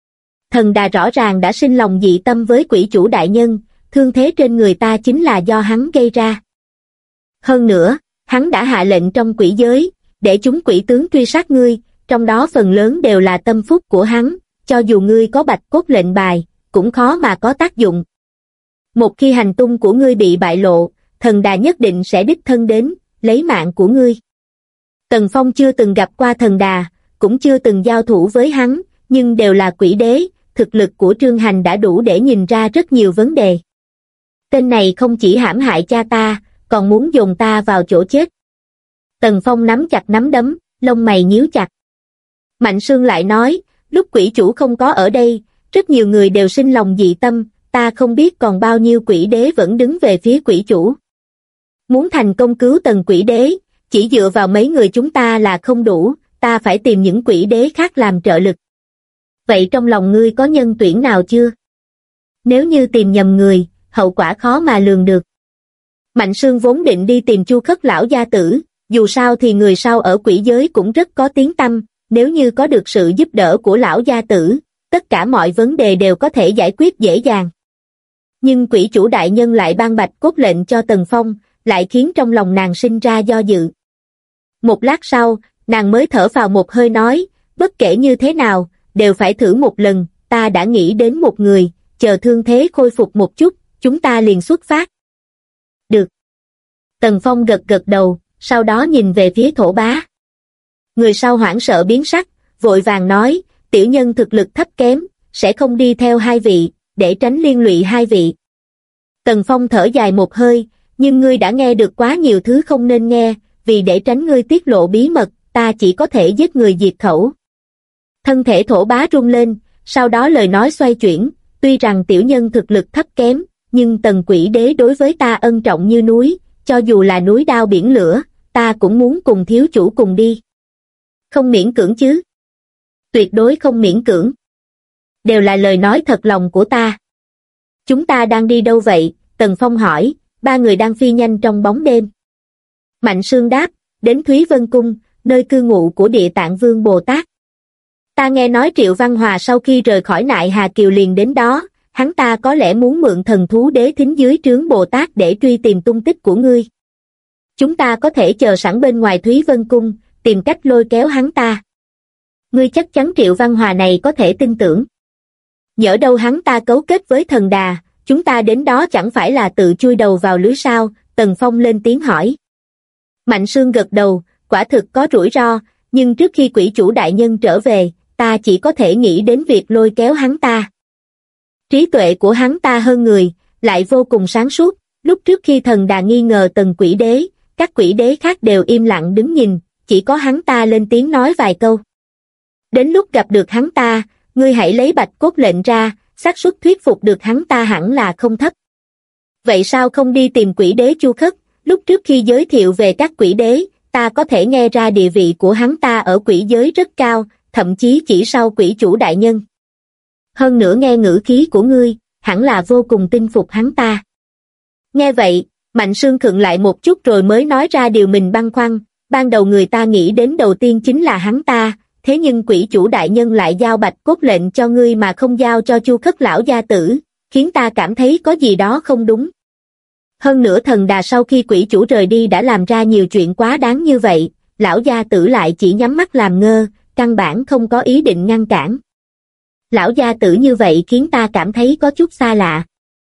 Thần Đà rõ ràng đã sinh lòng dị tâm với quỷ chủ đại nhân, thương thế trên người ta chính là do hắn gây ra. Hơn nữa, hắn đã hạ lệnh trong quỷ giới, để chúng quỷ tướng truy sát ngươi, trong đó phần lớn đều là tâm phúc của hắn, cho dù ngươi có bạch cốt lệnh bài, cũng khó mà có tác dụng. Một khi hành tung của ngươi bị bại lộ, Thần Đà nhất định sẽ đích thân đến, lấy mạng của ngươi. Tần Phong chưa từng gặp qua Thần Đà, cũng chưa từng giao thủ với hắn, nhưng đều là quỷ đế, thực lực của Trương Hành đã đủ để nhìn ra rất nhiều vấn đề. Tên này không chỉ hãm hại cha ta, còn muốn dồn ta vào chỗ chết. Tần Phong nắm chặt nắm đấm, lông mày nhíu chặt. Mạnh Sương lại nói, lúc quỷ chủ không có ở đây, rất nhiều người đều sinh lòng dị tâm, ta không biết còn bao nhiêu quỷ đế vẫn đứng về phía quỷ chủ. Muốn thành công cứu Tần Quỷ Đế, chỉ dựa vào mấy người chúng ta là không đủ, ta phải tìm những quỷ đế khác làm trợ lực. Vậy trong lòng ngươi có nhân tuyển nào chưa? Nếu như tìm nhầm người, hậu quả khó mà lường được. Mạnh Sương vốn định đi tìm Chu Khất lão gia tử, dù sao thì người sau ở quỷ giới cũng rất có tiếng tăm, nếu như có được sự giúp đỡ của lão gia tử, tất cả mọi vấn đề đều có thể giải quyết dễ dàng. Nhưng quỷ chủ đại nhân lại ban bạch cốt lệnh cho Tần Phong, lại khiến trong lòng nàng sinh ra do dự. Một lát sau, nàng mới thở phào một hơi nói, bất kể như thế nào, đều phải thử một lần, ta đã nghĩ đến một người, chờ thương thế khôi phục một chút, chúng ta liền xuất phát. Được. Tần Phong gật gật đầu, sau đó nhìn về phía Thổ Bá. Người sau hoảng sợ biến sắc, vội vàng nói, tiểu nhân thực lực thấp kém, sẽ không đi theo hai vị, để tránh liên lụy hai vị. Tần Phong thở dài một hơi, nhưng ngươi đã nghe được quá nhiều thứ không nên nghe, vì để tránh ngươi tiết lộ bí mật, ta chỉ có thể giết người diệt khẩu. Thân thể Thổ Bá rung lên, sau đó lời nói xoay chuyển, tuy rằng tiểu nhân thực lực thấp kém, nhưng Tần Quỷ Đế đối với ta ân trọng như núi, cho dù là núi đao biển lửa, ta cũng muốn cùng thiếu chủ cùng đi. Không miễn cưỡng chứ? Tuyệt đối không miễn cưỡng. Đều là lời nói thật lòng của ta. Chúng ta đang đi đâu vậy? Tần Phong hỏi, ba người đang phi nhanh trong bóng đêm. Mạnh Sương đáp, đến Thúy Vân Cung, nơi cư ngụ của Địa Tạng Vương Bồ Tát. Ta nghe nói Triệu Văn Hòa sau khi rời khỏi Nại Hà Kiều liền đến đó, hắn ta có lẽ muốn mượn thần thú đế thính dưới trướng Bồ Tát để truy tìm tung tích của ngươi. Chúng ta có thể chờ sẵn bên ngoài Thúy Vân Cung, tìm cách lôi kéo hắn ta. Ngươi chắc chắn Triệu Văn Hòa này có thể tin tưởng. Nhỡ đâu hắn ta cấu kết với Thần Đà, chúng ta đến đó chẳng phải là tự chui đầu vào lưới sao? Tần Phong lên tiếng hỏi. Mạnh Sương gật đầu, quả thực có rủi ro, nhưng trước khi quỷ chủ đại nhân trở về, ta chỉ có thể nghĩ đến việc lôi kéo hắn ta. Trí tuệ của hắn ta hơn người, lại vô cùng sáng suốt, lúc trước khi Thần Đà nghi ngờ Tần Quỷ Đế, các quỷ đế khác đều im lặng đứng nhìn, chỉ có hắn ta lên tiếng nói vài câu. Đến lúc gặp được hắn ta, ngươi hãy lấy bạch cốt lệnh ra, xác suất thuyết phục được hắn ta hẳn là không thấp. Vậy sao không đi tìm quỷ đế Chu Khất? Lúc trước khi giới thiệu về các quỷ đế, ta có thể nghe ra địa vị của hắn ta ở quỷ giới rất cao, thậm chí chỉ sau quỷ chủ đại nhân. Hơn nữa nghe ngữ khí của ngươi, hẳn là vô cùng tin phục hắn ta. Nghe vậy, Mạnh Sương khựng lại một chút rồi mới nói ra điều mình băn khoăn, ban đầu người ta nghĩ đến đầu tiên chính là hắn ta, thế nhưng quỷ chủ đại nhân lại giao bạch cốt lệnh cho ngươi mà không giao cho Chu Khất lão gia tử, khiến ta cảm thấy có gì đó không đúng. Hơn nữa Thần Đà sau khi quỷ chủ rời đi đã làm ra nhiều chuyện quá đáng như vậy, lão gia tử lại chỉ nhắm mắt làm ngơ, căn bản không có ý định ngăn cản. Lão gia tử như vậy khiến ta cảm thấy có chút xa lạ.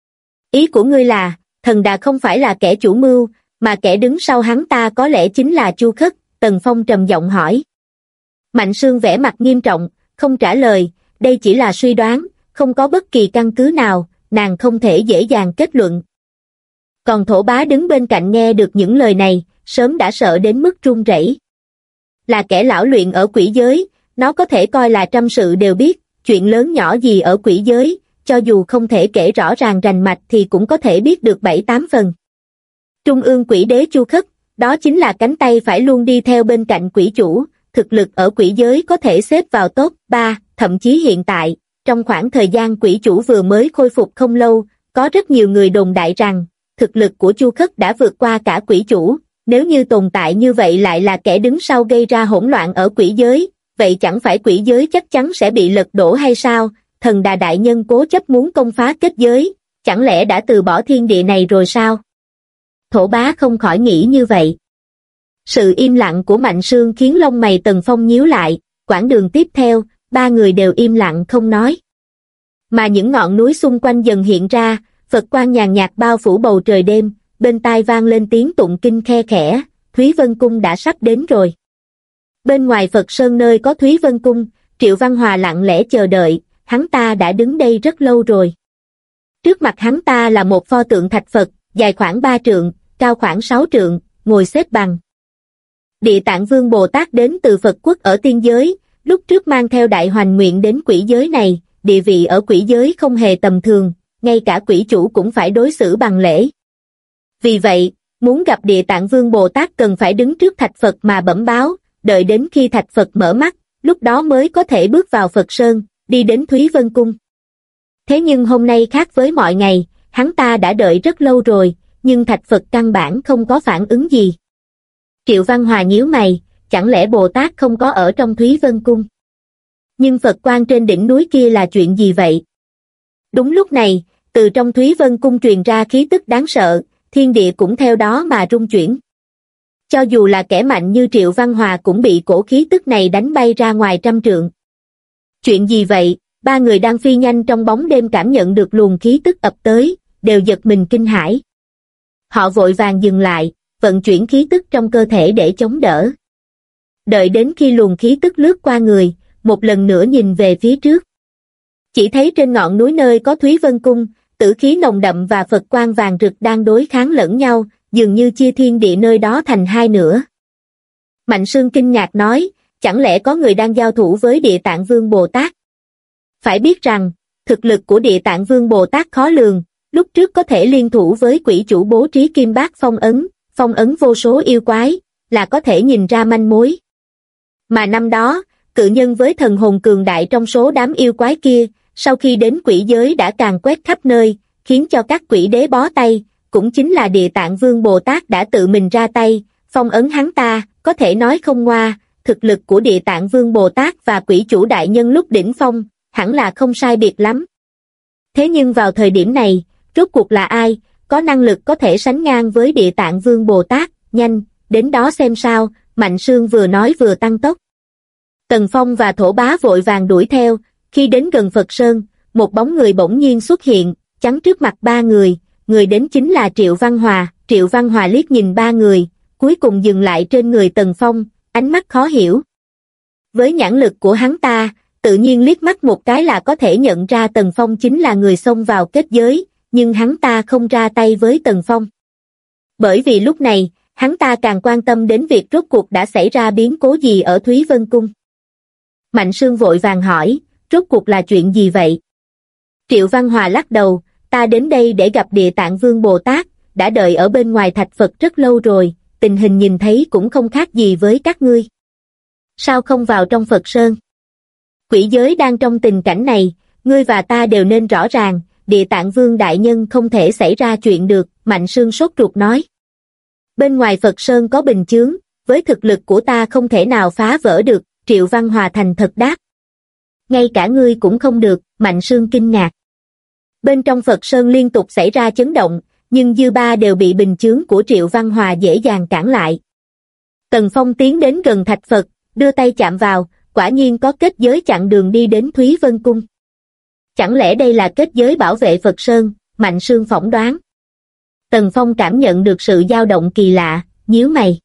Ý của ngươi là, Thần Đà không phải là kẻ chủ mưu, mà kẻ đứng sau hắn ta có lẽ chính là Chu Khất, Tần Phong trầm giọng hỏi. Mạnh Sương vẻ mặt nghiêm trọng, không trả lời, đây chỉ là suy đoán, không có bất kỳ căn cứ nào, nàng không thể dễ dàng kết luận. Còn Thổ Bá đứng bên cạnh nghe được những lời này, sớm đã sợ đến mức run rẩy. Là kẻ lão luyện ở quỷ giới, nó có thể coi là trăm sự đều biết, chuyện lớn nhỏ gì ở quỷ giới, cho dù không thể kể rõ ràng rành mạch thì cũng có thể biết được 7-8 phần. Trung ương quỷ đế Chu Khất, đó chính là cánh tay phải luôn đi theo bên cạnh quỷ chủ, thực lực ở quỷ giới có thể xếp vào top 3, thậm chí hiện tại, trong khoảng thời gian quỷ chủ vừa mới khôi phục không lâu, có rất nhiều người đồn đại rằng, thực lực của Chu Khất đã vượt qua cả quỷ chủ, nếu như tồn tại như vậy lại là kẻ đứng sau gây ra hỗn loạn ở quỷ giới, vậy chẳng phải quỷ giới chắc chắn sẽ bị lật đổ hay sao? Thần Đà đại nhân cố chấp muốn công phá kết giới, chẳng lẽ đã từ bỏ thiên địa này rồi sao? Thổ Bá không khỏi nghĩ như vậy. Sự im lặng của Mạnh Sương khiến lông mày Tần Phong nhíu lại, quãng đường tiếp theo, ba người đều im lặng không nói. Mà những ngọn núi xung quanh dần hiện ra, Phật quang nhàn nhạt bao phủ bầu trời đêm, bên tai vang lên tiếng tụng kinh khe khẽ, Thúy Vân Cung đã sắp đến rồi. Bên ngoài Phật Sơn nơi có Thúy Vân Cung, Triệu Văn Hòa lặng lẽ chờ đợi, hắn ta đã đứng đây rất lâu rồi. Trước mặt hắn ta là một pho tượng thạch Phật, dài khoảng 3 trượng, cao khoảng 6 trượng, ngồi xếp bằng. Địa Tạng Vương Bồ Tát đến từ Phật quốc ở tiên giới, lúc trước mang theo đại hoành nguyện đến quỷ giới này, địa vị ở quỷ giới không hề tầm thường, ngay cả quỷ chủ cũng phải đối xử bằng lễ. Vì vậy, muốn gặp Địa Tạng Vương Bồ Tát cần phải đứng trước thạch Phật mà bẩm báo, đợi đến khi thạch Phật mở mắt, lúc đó mới có thể bước vào Phật Sơn, đi đến Thúy Vân Cung. Thế nhưng hôm nay khác với mọi ngày, hắn ta đã đợi rất lâu rồi, nhưng thạch Phật căn bản không có phản ứng gì. Triệu Văn Hòa nhíu mày, chẳng lẽ Bồ Tát không có ở trong Thúy Vân Cung? Nhưng Phật quang trên đỉnh núi kia là chuyện gì vậy? Đúng lúc này, từ trong Thúy Vân Cung truyền ra khí tức đáng sợ, thiên địa cũng theo đó mà rung chuyển. Cho dù là kẻ mạnh như Triệu Văn Hòa cũng bị cổ khí tức này đánh bay ra ngoài trăm trượng. Chuyện gì vậy? Ba người đang phi nhanh trong bóng đêm cảm nhận được luồng khí tức ập tới, đều giật mình kinh hãi. Họ vội vàng dừng lại, vận chuyển khí tức trong cơ thể để chống đỡ. Đợi đến khi luồng khí tức lướt qua người, một lần nữa nhìn về phía trước. Chỉ thấy trên ngọn núi nơi có Thúy Vân Cung, tử khí nồng đậm và Phật quang vàng rực đang đối kháng lẫn nhau, dường như chia thiên địa nơi đó thành hai nửa. Mạnh Sương kinh ngạc nói, chẳng lẽ có người đang giao thủ với Địa Tạng Vương Bồ Tát? Phải biết rằng, thực lực của Địa Tạng Vương Bồ Tát khó lường, lúc trước có thể liên thủ với quỷ chủ bố trí Kim Bát phong ấn vô số yêu quái, là có thể nhìn ra manh mối. Mà năm đó, cự nhân với thần hồn cường đại trong số đám yêu quái kia, sau khi đến quỷ giới đã càn quét khắp nơi, khiến cho các quỷ đế bó tay, cũng chính là Địa Tạng Vương Bồ Tát đã tự mình ra tay, phong ấn hắn ta, có thể nói không ngoa, thực lực của Địa Tạng Vương Bồ Tát và quỷ chủ đại nhân lúc đỉnh phong, hẳn là không sai biệt lắm. Thế nhưng vào thời điểm này, rốt cuộc là ai, có năng lực có thể sánh ngang với Địa Tạng Vương Bồ Tát, nhanh, đến đó xem sao, Mạnh Sương vừa nói vừa tăng tốc. Tần Phong và Thổ Bá vội vàng đuổi theo, khi đến gần Phật Sơn, một bóng người bỗng nhiên xuất hiện, chắn trước mặt ba người đến chính là Triệu Văn Hòa. Triệu Văn Hòa liếc nhìn ba người, cuối cùng dừng lại trên người Tần Phong, ánh mắt khó hiểu. Với nhãn lực của hắn ta, tự nhiên liếc mắt một cái là có thể nhận ra Tần Phong chính là người xông vào kết giới, nhưng hắn ta không ra tay với Tần Phong. Bởi vì lúc này, hắn ta càng quan tâm đến việc rốt cuộc đã xảy ra biến cố gì ở Thúy Vân Cung. Mạnh Sương vội vàng hỏi, rốt cuộc là chuyện gì vậy? Triệu Văn Hòa lắc đầu, ta đến đây để gặp Địa Tạng Vương Bồ Tát, đã đợi ở bên ngoài thạch Phật rất lâu rồi, tình hình nhìn thấy cũng không khác gì với các ngươi. Sao không vào trong Phật Sơn? Quỷ giới đang trong tình cảnh này, ngươi và ta đều nên rõ ràng, Địa Tạng Vương đại nhân không thể xảy ra chuyện được, Mạnh Sương sốt ruột nói. Bên ngoài Phật Sơn có bình chướng, với thực lực của ta không thể nào phá vỡ được, Triệu Văn Hòa thành thật đáp. Ngay cả ngươi cũng không được, Mạnh Sương kinh ngạc. Bên trong Phật Sơn liên tục xảy ra chấn động, nhưng dư ba đều bị bình chướng của Triệu Văn Hòa dễ dàng cản lại. Tần Phong tiến đến gần thạch Phật, đưa tay chạm vào, quả nhiên có kết giới chặn đường đi đến Thúy Vân Cung. Chẳng lẽ đây là kết giới bảo vệ Phật Sơn, Mạnh Sương phỏng đoán. Tần Phong cảm nhận được sự dao động kỳ lạ, nhíu mày.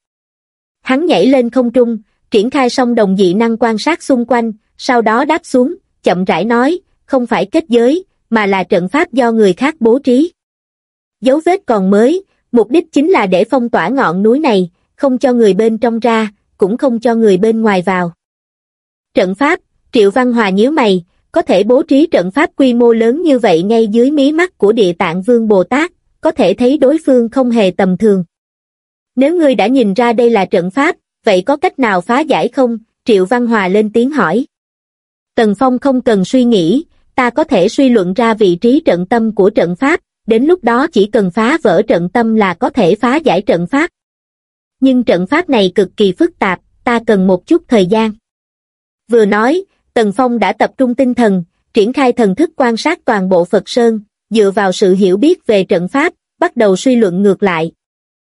Hắn nhảy lên không trung, triển khai song đồng dị năng quan sát xung quanh, sau đó đáp xuống, chậm rãi nói, không phải kết giới, mà là trận pháp do người khác bố trí. Dấu vết còn mới, mục đích chính là để phong tỏa ngọn núi này, không cho người bên trong ra, cũng không cho người bên ngoài vào. Trận pháp, Triệu Văn Hòa nhíu mày, có thể bố trí trận pháp quy mô lớn như vậy ngay dưới mí mắt của Địa Tạng Vương Bồ Tát, có thể thấy đối phương không hề tầm thường. Nếu ngươi đã nhìn ra đây là trận pháp, vậy có cách nào phá giải không? Triệu Văn Hòa lên tiếng hỏi. Tần Phong không cần suy nghĩ, ta có thể suy luận ra vị trí trận tâm của trận pháp, đến lúc đó chỉ cần phá vỡ trận tâm là có thể phá giải trận pháp. Nhưng trận pháp này cực kỳ phức tạp, ta cần một chút thời gian. Vừa nói, Tần Phong đã tập trung tinh thần, triển khai thần thức quan sát toàn bộ Phật Sơn, dựa vào sự hiểu biết về trận pháp, bắt đầu suy luận ngược lại.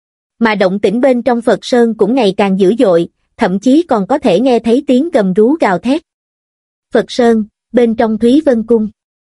Mà động tĩnh bên trong Phật Sơn cũng ngày càng dữ dội, thậm chí còn có thể nghe thấy tiếng gầm rú gào thét. Phật Sơn, bên trong Thúy Vân Cung.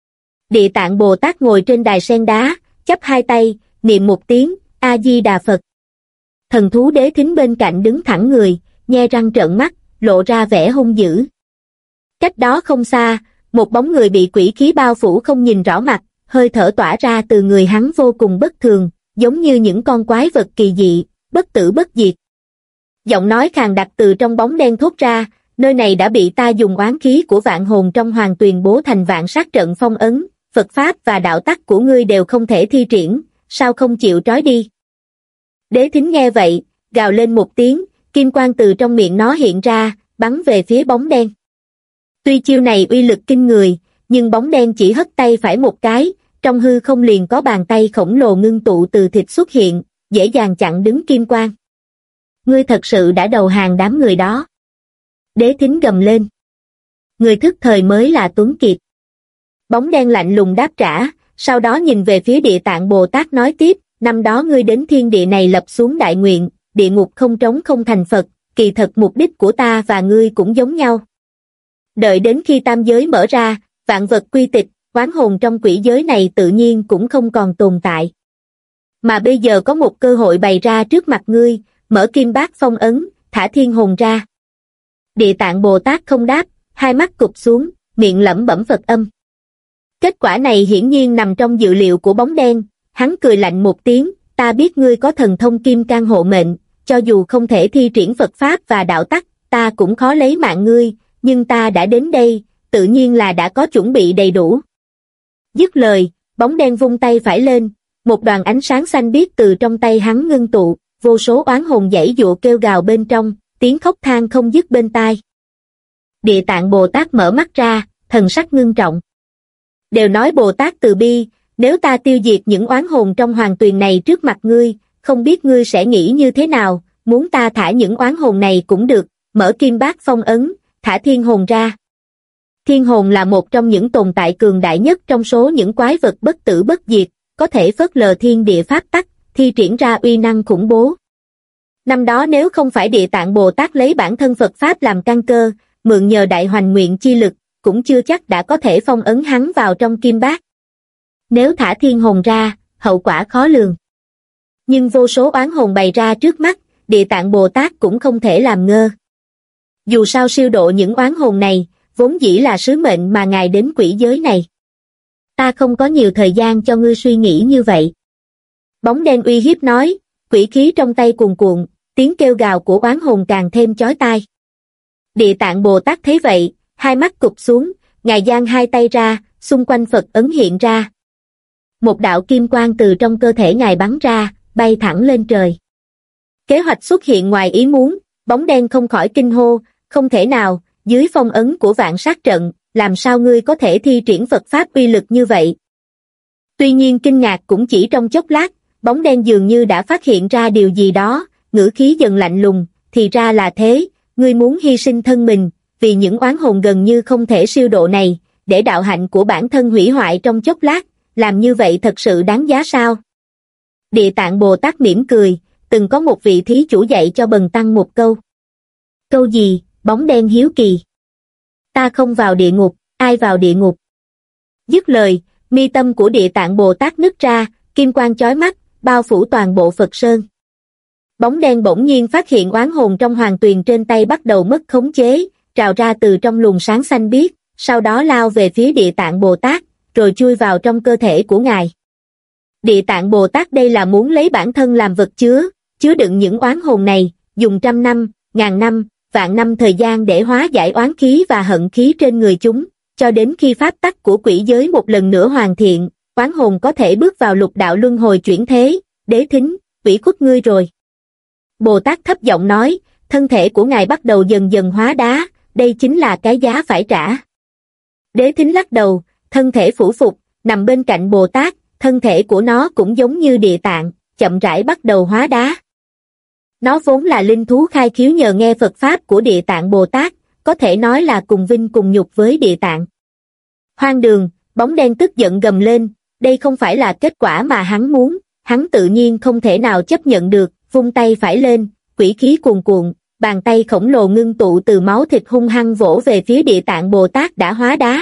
Địa Tạng Bồ Tát ngồi trên đài sen đá, chắp hai tay, niệm một tiếng, A-di-đà Phật. Thần thú đế thính bên cạnh đứng thẳng người, nhe răng trợn mắt, lộ ra vẻ hung dữ. Cách đó không xa, một bóng người bị quỷ khí bao phủ không nhìn rõ mặt, hơi thở tỏa ra từ người hắn vô cùng bất thường, giống như những con quái vật kỳ dị, bất tử bất diệt. Giọng nói khàn đặc từ trong bóng đen thốt ra, nơi này đã bị ta dùng oán khí của vạn hồn trong hoàng tuyền bố thành vạn sát trận phong ấn, Phật Pháp và đạo tắc của ngươi đều không thể thi triển, sao không chịu trói đi. Đế thính nghe vậy, gào lên một tiếng, kim quang từ trong miệng nó hiện ra, bắn về phía bóng đen. Tuy chiêu này uy lực kinh người, nhưng bóng đen chỉ hất tay phải một cái, trong hư không liền có bàn tay khổng lồ ngưng tụ từ thịt xuất hiện, dễ dàng chặn đứng kim quang. Ngươi thật sự đã đầu hàng đám người đó. Đế thính gầm lên. Người thức thời mới là tuấn kiệt. Bóng đen lạnh lùng đáp trả, sau đó nhìn về phía Địa Tạng Bồ Tát nói tiếp, năm đó ngươi đến thiên địa này lập xuống đại nguyện, địa ngục không trống không thành Phật, kỳ thật mục đích của ta và ngươi cũng giống nhau. Đợi đến khi tam giới mở ra, vạn vật quy tịch, oán hồn trong quỷ giới này tự nhiên cũng không còn tồn tại. Mà bây giờ có một cơ hội bày ra trước mặt ngươi, mở kim bát phong ấn, thả thiên hồn ra. Địa Tạng Bồ Tát không đáp, hai mắt cụp xuống, miệng lẩm bẩm Phật âm. Kết quả này hiển nhiên nằm trong dự liệu của bóng đen, hắn cười lạnh một tiếng, ta biết ngươi có thần thông kim cang hộ mệnh, cho dù không thể thi triển Phật Pháp và đạo tắc, ta cũng khó lấy mạng ngươi, nhưng ta đã đến đây, tự nhiên là đã có chuẩn bị đầy đủ. Dứt lời, bóng đen vung tay phải lên, một đoàn ánh sáng xanh biếc từ trong tay hắn ngưng tụ, vô số oán hồn giãy giụa kêu gào bên trong, tiếng khóc than không dứt bên tai. Địa Tạng Bồ Tát mở mắt ra, thần sắc ngưng trọng. Đều nói Bồ Tát từ bi, nếu ta tiêu diệt những oán hồn trong hoàng tuyền này trước mặt ngươi, không biết ngươi sẽ nghĩ như thế nào, muốn ta thả những oán hồn này cũng được, mở kim bát phong ấn, thả thiên hồn ra. Thiên hồn là một trong những tồn tại cường đại nhất trong số những quái vật bất tử bất diệt, có thể phớt lờ thiên địa pháp tắc, thi triển ra uy năng khủng bố. Năm đó nếu không phải Địa Tạng Bồ Tát lấy bản thân Phật Pháp làm căn cơ, mượn nhờ đại hoành nguyện chi lực, cũng chưa chắc đã có thể phong ấn hắn vào trong kim bát. Nếu thả thiên hồn ra, hậu quả khó lường. Nhưng vô số oán hồn bày ra trước mắt, Địa Tạng Bồ Tát cũng không thể làm ngơ. Dù sao siêu độ những oán hồn này, vốn dĩ là sứ mệnh mà Ngài đến quỷ giới này. Ta không có nhiều thời gian cho ngươi suy nghĩ như vậy. Bóng đen uy hiếp nói, quỷ khí trong tay cuồn cuộn, tiếng kêu gào của oán hồn càng thêm chói tai. Địa Tạng Bồ Tát thấy vậy, hai mắt cụp xuống, Ngài giang hai tay ra, xung quanh Phật ấn hiện ra. Một đạo kim quang từ trong cơ thể Ngài bắn ra, bay thẳng lên trời. Kế hoạch xuất hiện ngoài ý muốn, bóng đen không khỏi kinh hô, không thể nào, dưới phong ấn của vạn sát trận, làm sao ngươi có thể thi triển Phật Pháp uy lực như vậy? Tuy nhiên kinh ngạc cũng chỉ trong chốc lát, bóng đen dường như đã phát hiện ra điều gì đó, ngữ khí dần lạnh lùng, thì ra là thế, ngươi muốn hy sinh thân mình, vì những oán hồn gần như không thể siêu độ này, để đạo hạnh của bản thân hủy hoại trong chốc lát, làm như vậy thật sự đáng giá sao? Địa Tạng Bồ Tát mỉm cười, từng có một vị thí chủ dạy cho Bần Tăng một câu. Câu gì? Bóng đen hiếu kỳ. Ta không vào địa ngục, ai vào địa ngục? Dứt lời, mi tâm của Địa Tạng Bồ Tát nứt ra, kim quang chói mắt, bao phủ toàn bộ Phật Sơn. Bóng đen bỗng nhiên phát hiện oán hồn trong hoàng tuyền trên tay bắt đầu mất khống chế, trào ra từ trong luồng sáng xanh biếc, sau đó lao về phía Địa Tạng Bồ Tát, rồi chui vào trong cơ thể của ngài. Địa Tạng Bồ Tát đây là muốn lấy bản thân làm vật chứa đựng những oán hồn này, dùng trăm năm, ngàn năm, vạn năm thời gian để hóa giải oán khí và hận khí trên người chúng, cho đến khi pháp tắc của quỷ giới một lần nữa hoàn thiện, oán hồn có thể bước vào lục đạo luân hồi chuyển thế. Đế Thính, ủy khuất ngươi rồi. Bồ Tát thấp giọng nói, thân thể của ngài bắt đầu dần dần hóa đá, đây chính là cái giá phải trả. Đế Thính lắc đầu, thân thể phủ phục, nằm bên cạnh Bồ Tát, thân thể của nó cũng giống như Địa Tạng, chậm rãi bắt đầu hóa đá. Nó vốn là linh thú khai khiếu nhờ nghe Phật Pháp của Địa Tạng Bồ Tát, có thể nói là cùng vinh cùng nhục với Địa Tạng. Hoang đường, bóng đen tức giận gầm lên, đây không phải là kết quả mà hắn muốn, hắn tự nhiên không thể nào chấp nhận được, vung tay phải lên, quỷ khí cuồn cuộn, bàn tay khổng lồ ngưng tụ từ máu thịt hung hăng vỗ về phía Địa Tạng Bồ Tát đã hóa đá.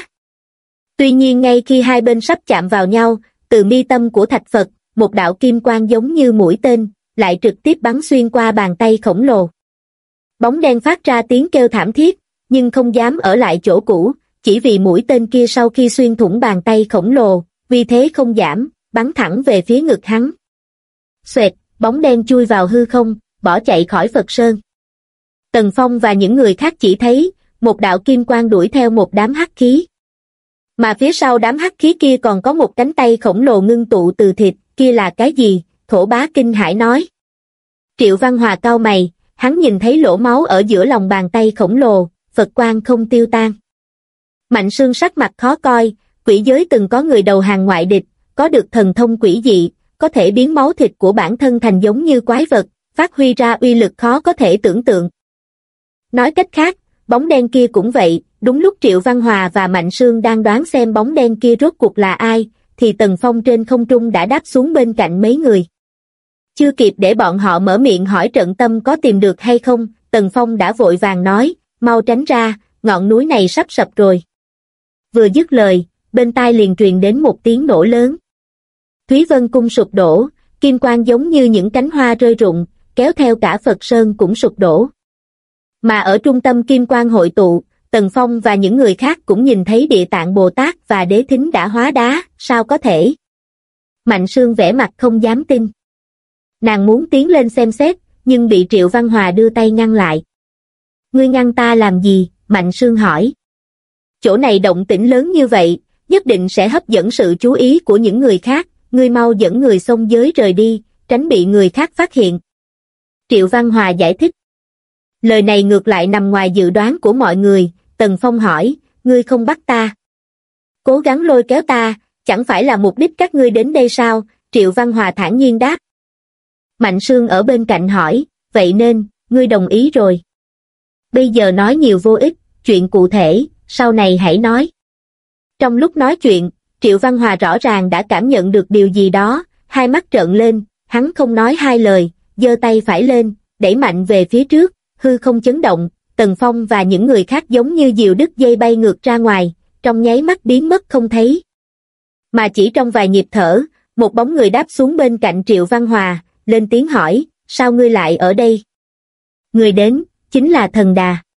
Tuy nhiên ngay khi hai bên sắp chạm vào nhau, từ mi tâm của Thạch Phật, một đạo kim quang giống như mũi tên, lại trực tiếp bắn xuyên qua bàn tay khổng lồ. Bóng đen phát ra tiếng kêu thảm thiết, nhưng không dám ở lại chỗ cũ, chỉ vì mũi tên kia sau khi xuyên thủng bàn tay khổng lồ, vì thế không giảm, bắn thẳng về phía ngực hắn. Xoẹt, bóng đen chui vào hư không, bỏ chạy khỏi Phật Sơn. Tần Phong và những người khác chỉ thấy, một đạo kim quang đuổi theo một đám hắc khí. Mà phía sau đám hắc khí kia còn có một cánh tay khổng lồ ngưng tụ từ thịt, kia là cái gì? Thổ Bá kinh hãi nói. Triệu Văn Hòa cau mày, hắn nhìn thấy lỗ máu ở giữa lòng bàn tay khổng lồ, Phật quang không tiêu tan. Mạnh Sương sắc mặt khó coi, quỷ giới từng có người đầu hàng ngoại địch, có được thần thông quỷ dị, có thể biến máu thịt của bản thân thành giống như quái vật, phát huy ra uy lực khó có thể tưởng tượng. Nói cách khác, bóng đen kia cũng vậy, đúng lúc Triệu Văn Hòa và Mạnh Sương đang đoán xem bóng đen kia rốt cuộc là ai, thì Tần Phong trên không trung đã đáp xuống bên cạnh mấy người. Chưa kịp để bọn họ mở miệng hỏi Trận Tâm có tìm được hay không, Tần Phong đã vội vàng nói, mau tránh ra, ngọn núi này sắp sập rồi. Vừa dứt lời, bên tai liền truyền đến một tiếng nổ lớn. Thúy Vân Cung sụp đổ, kim quang giống như những cánh hoa rơi rụng, kéo theo cả Phật Sơn cũng sụp đổ. Mà ở trung tâm kim quang hội tụ, Tần Phong và những người khác cũng nhìn thấy Địa Tạng Bồ Tát và Đế Thính đã hóa đá, sao có thể? Mạnh Sương vẻ mặt không dám tin. Nàng muốn tiến lên xem xét, nhưng bị Triệu Văn Hòa đưa tay ngăn lại. Ngươi ngăn ta làm gì? Mạnh Sương hỏi. Chỗ này động tĩnh lớn như vậy, nhất định sẽ hấp dẫn sự chú ý của những người khác, ngươi mau dẫn người xông giới rời đi, tránh bị người khác phát hiện. Triệu Văn Hòa giải thích. Lời này ngược lại nằm ngoài dự đoán của mọi người, Tần Phong hỏi, ngươi không bắt ta? Cố gắng lôi kéo ta, chẳng phải là mục đích các ngươi đến đây sao? Triệu Văn Hòa thản nhiên đáp. Mạnh Sương ở bên cạnh hỏi, vậy nên, ngươi đồng ý rồi. Bây giờ nói nhiều vô ích, chuyện cụ thể, sau này hãy nói. Trong lúc nói chuyện, Triệu Văn Hòa rõ ràng đã cảm nhận được điều gì đó, hai mắt trợn lên, hắn không nói hai lời, giơ tay phải lên, đẩy mạnh về phía trước, hư không chấn động, Tần Phong và những người khác giống như diều đứt dây bay ngược ra ngoài, trong nháy mắt biến mất không thấy. Mà chỉ trong vài nhịp thở, một bóng người đáp xuống bên cạnh Triệu Văn Hòa, lên tiếng hỏi, sao ngươi lại ở đây? Người đến, chính là Thần Đà.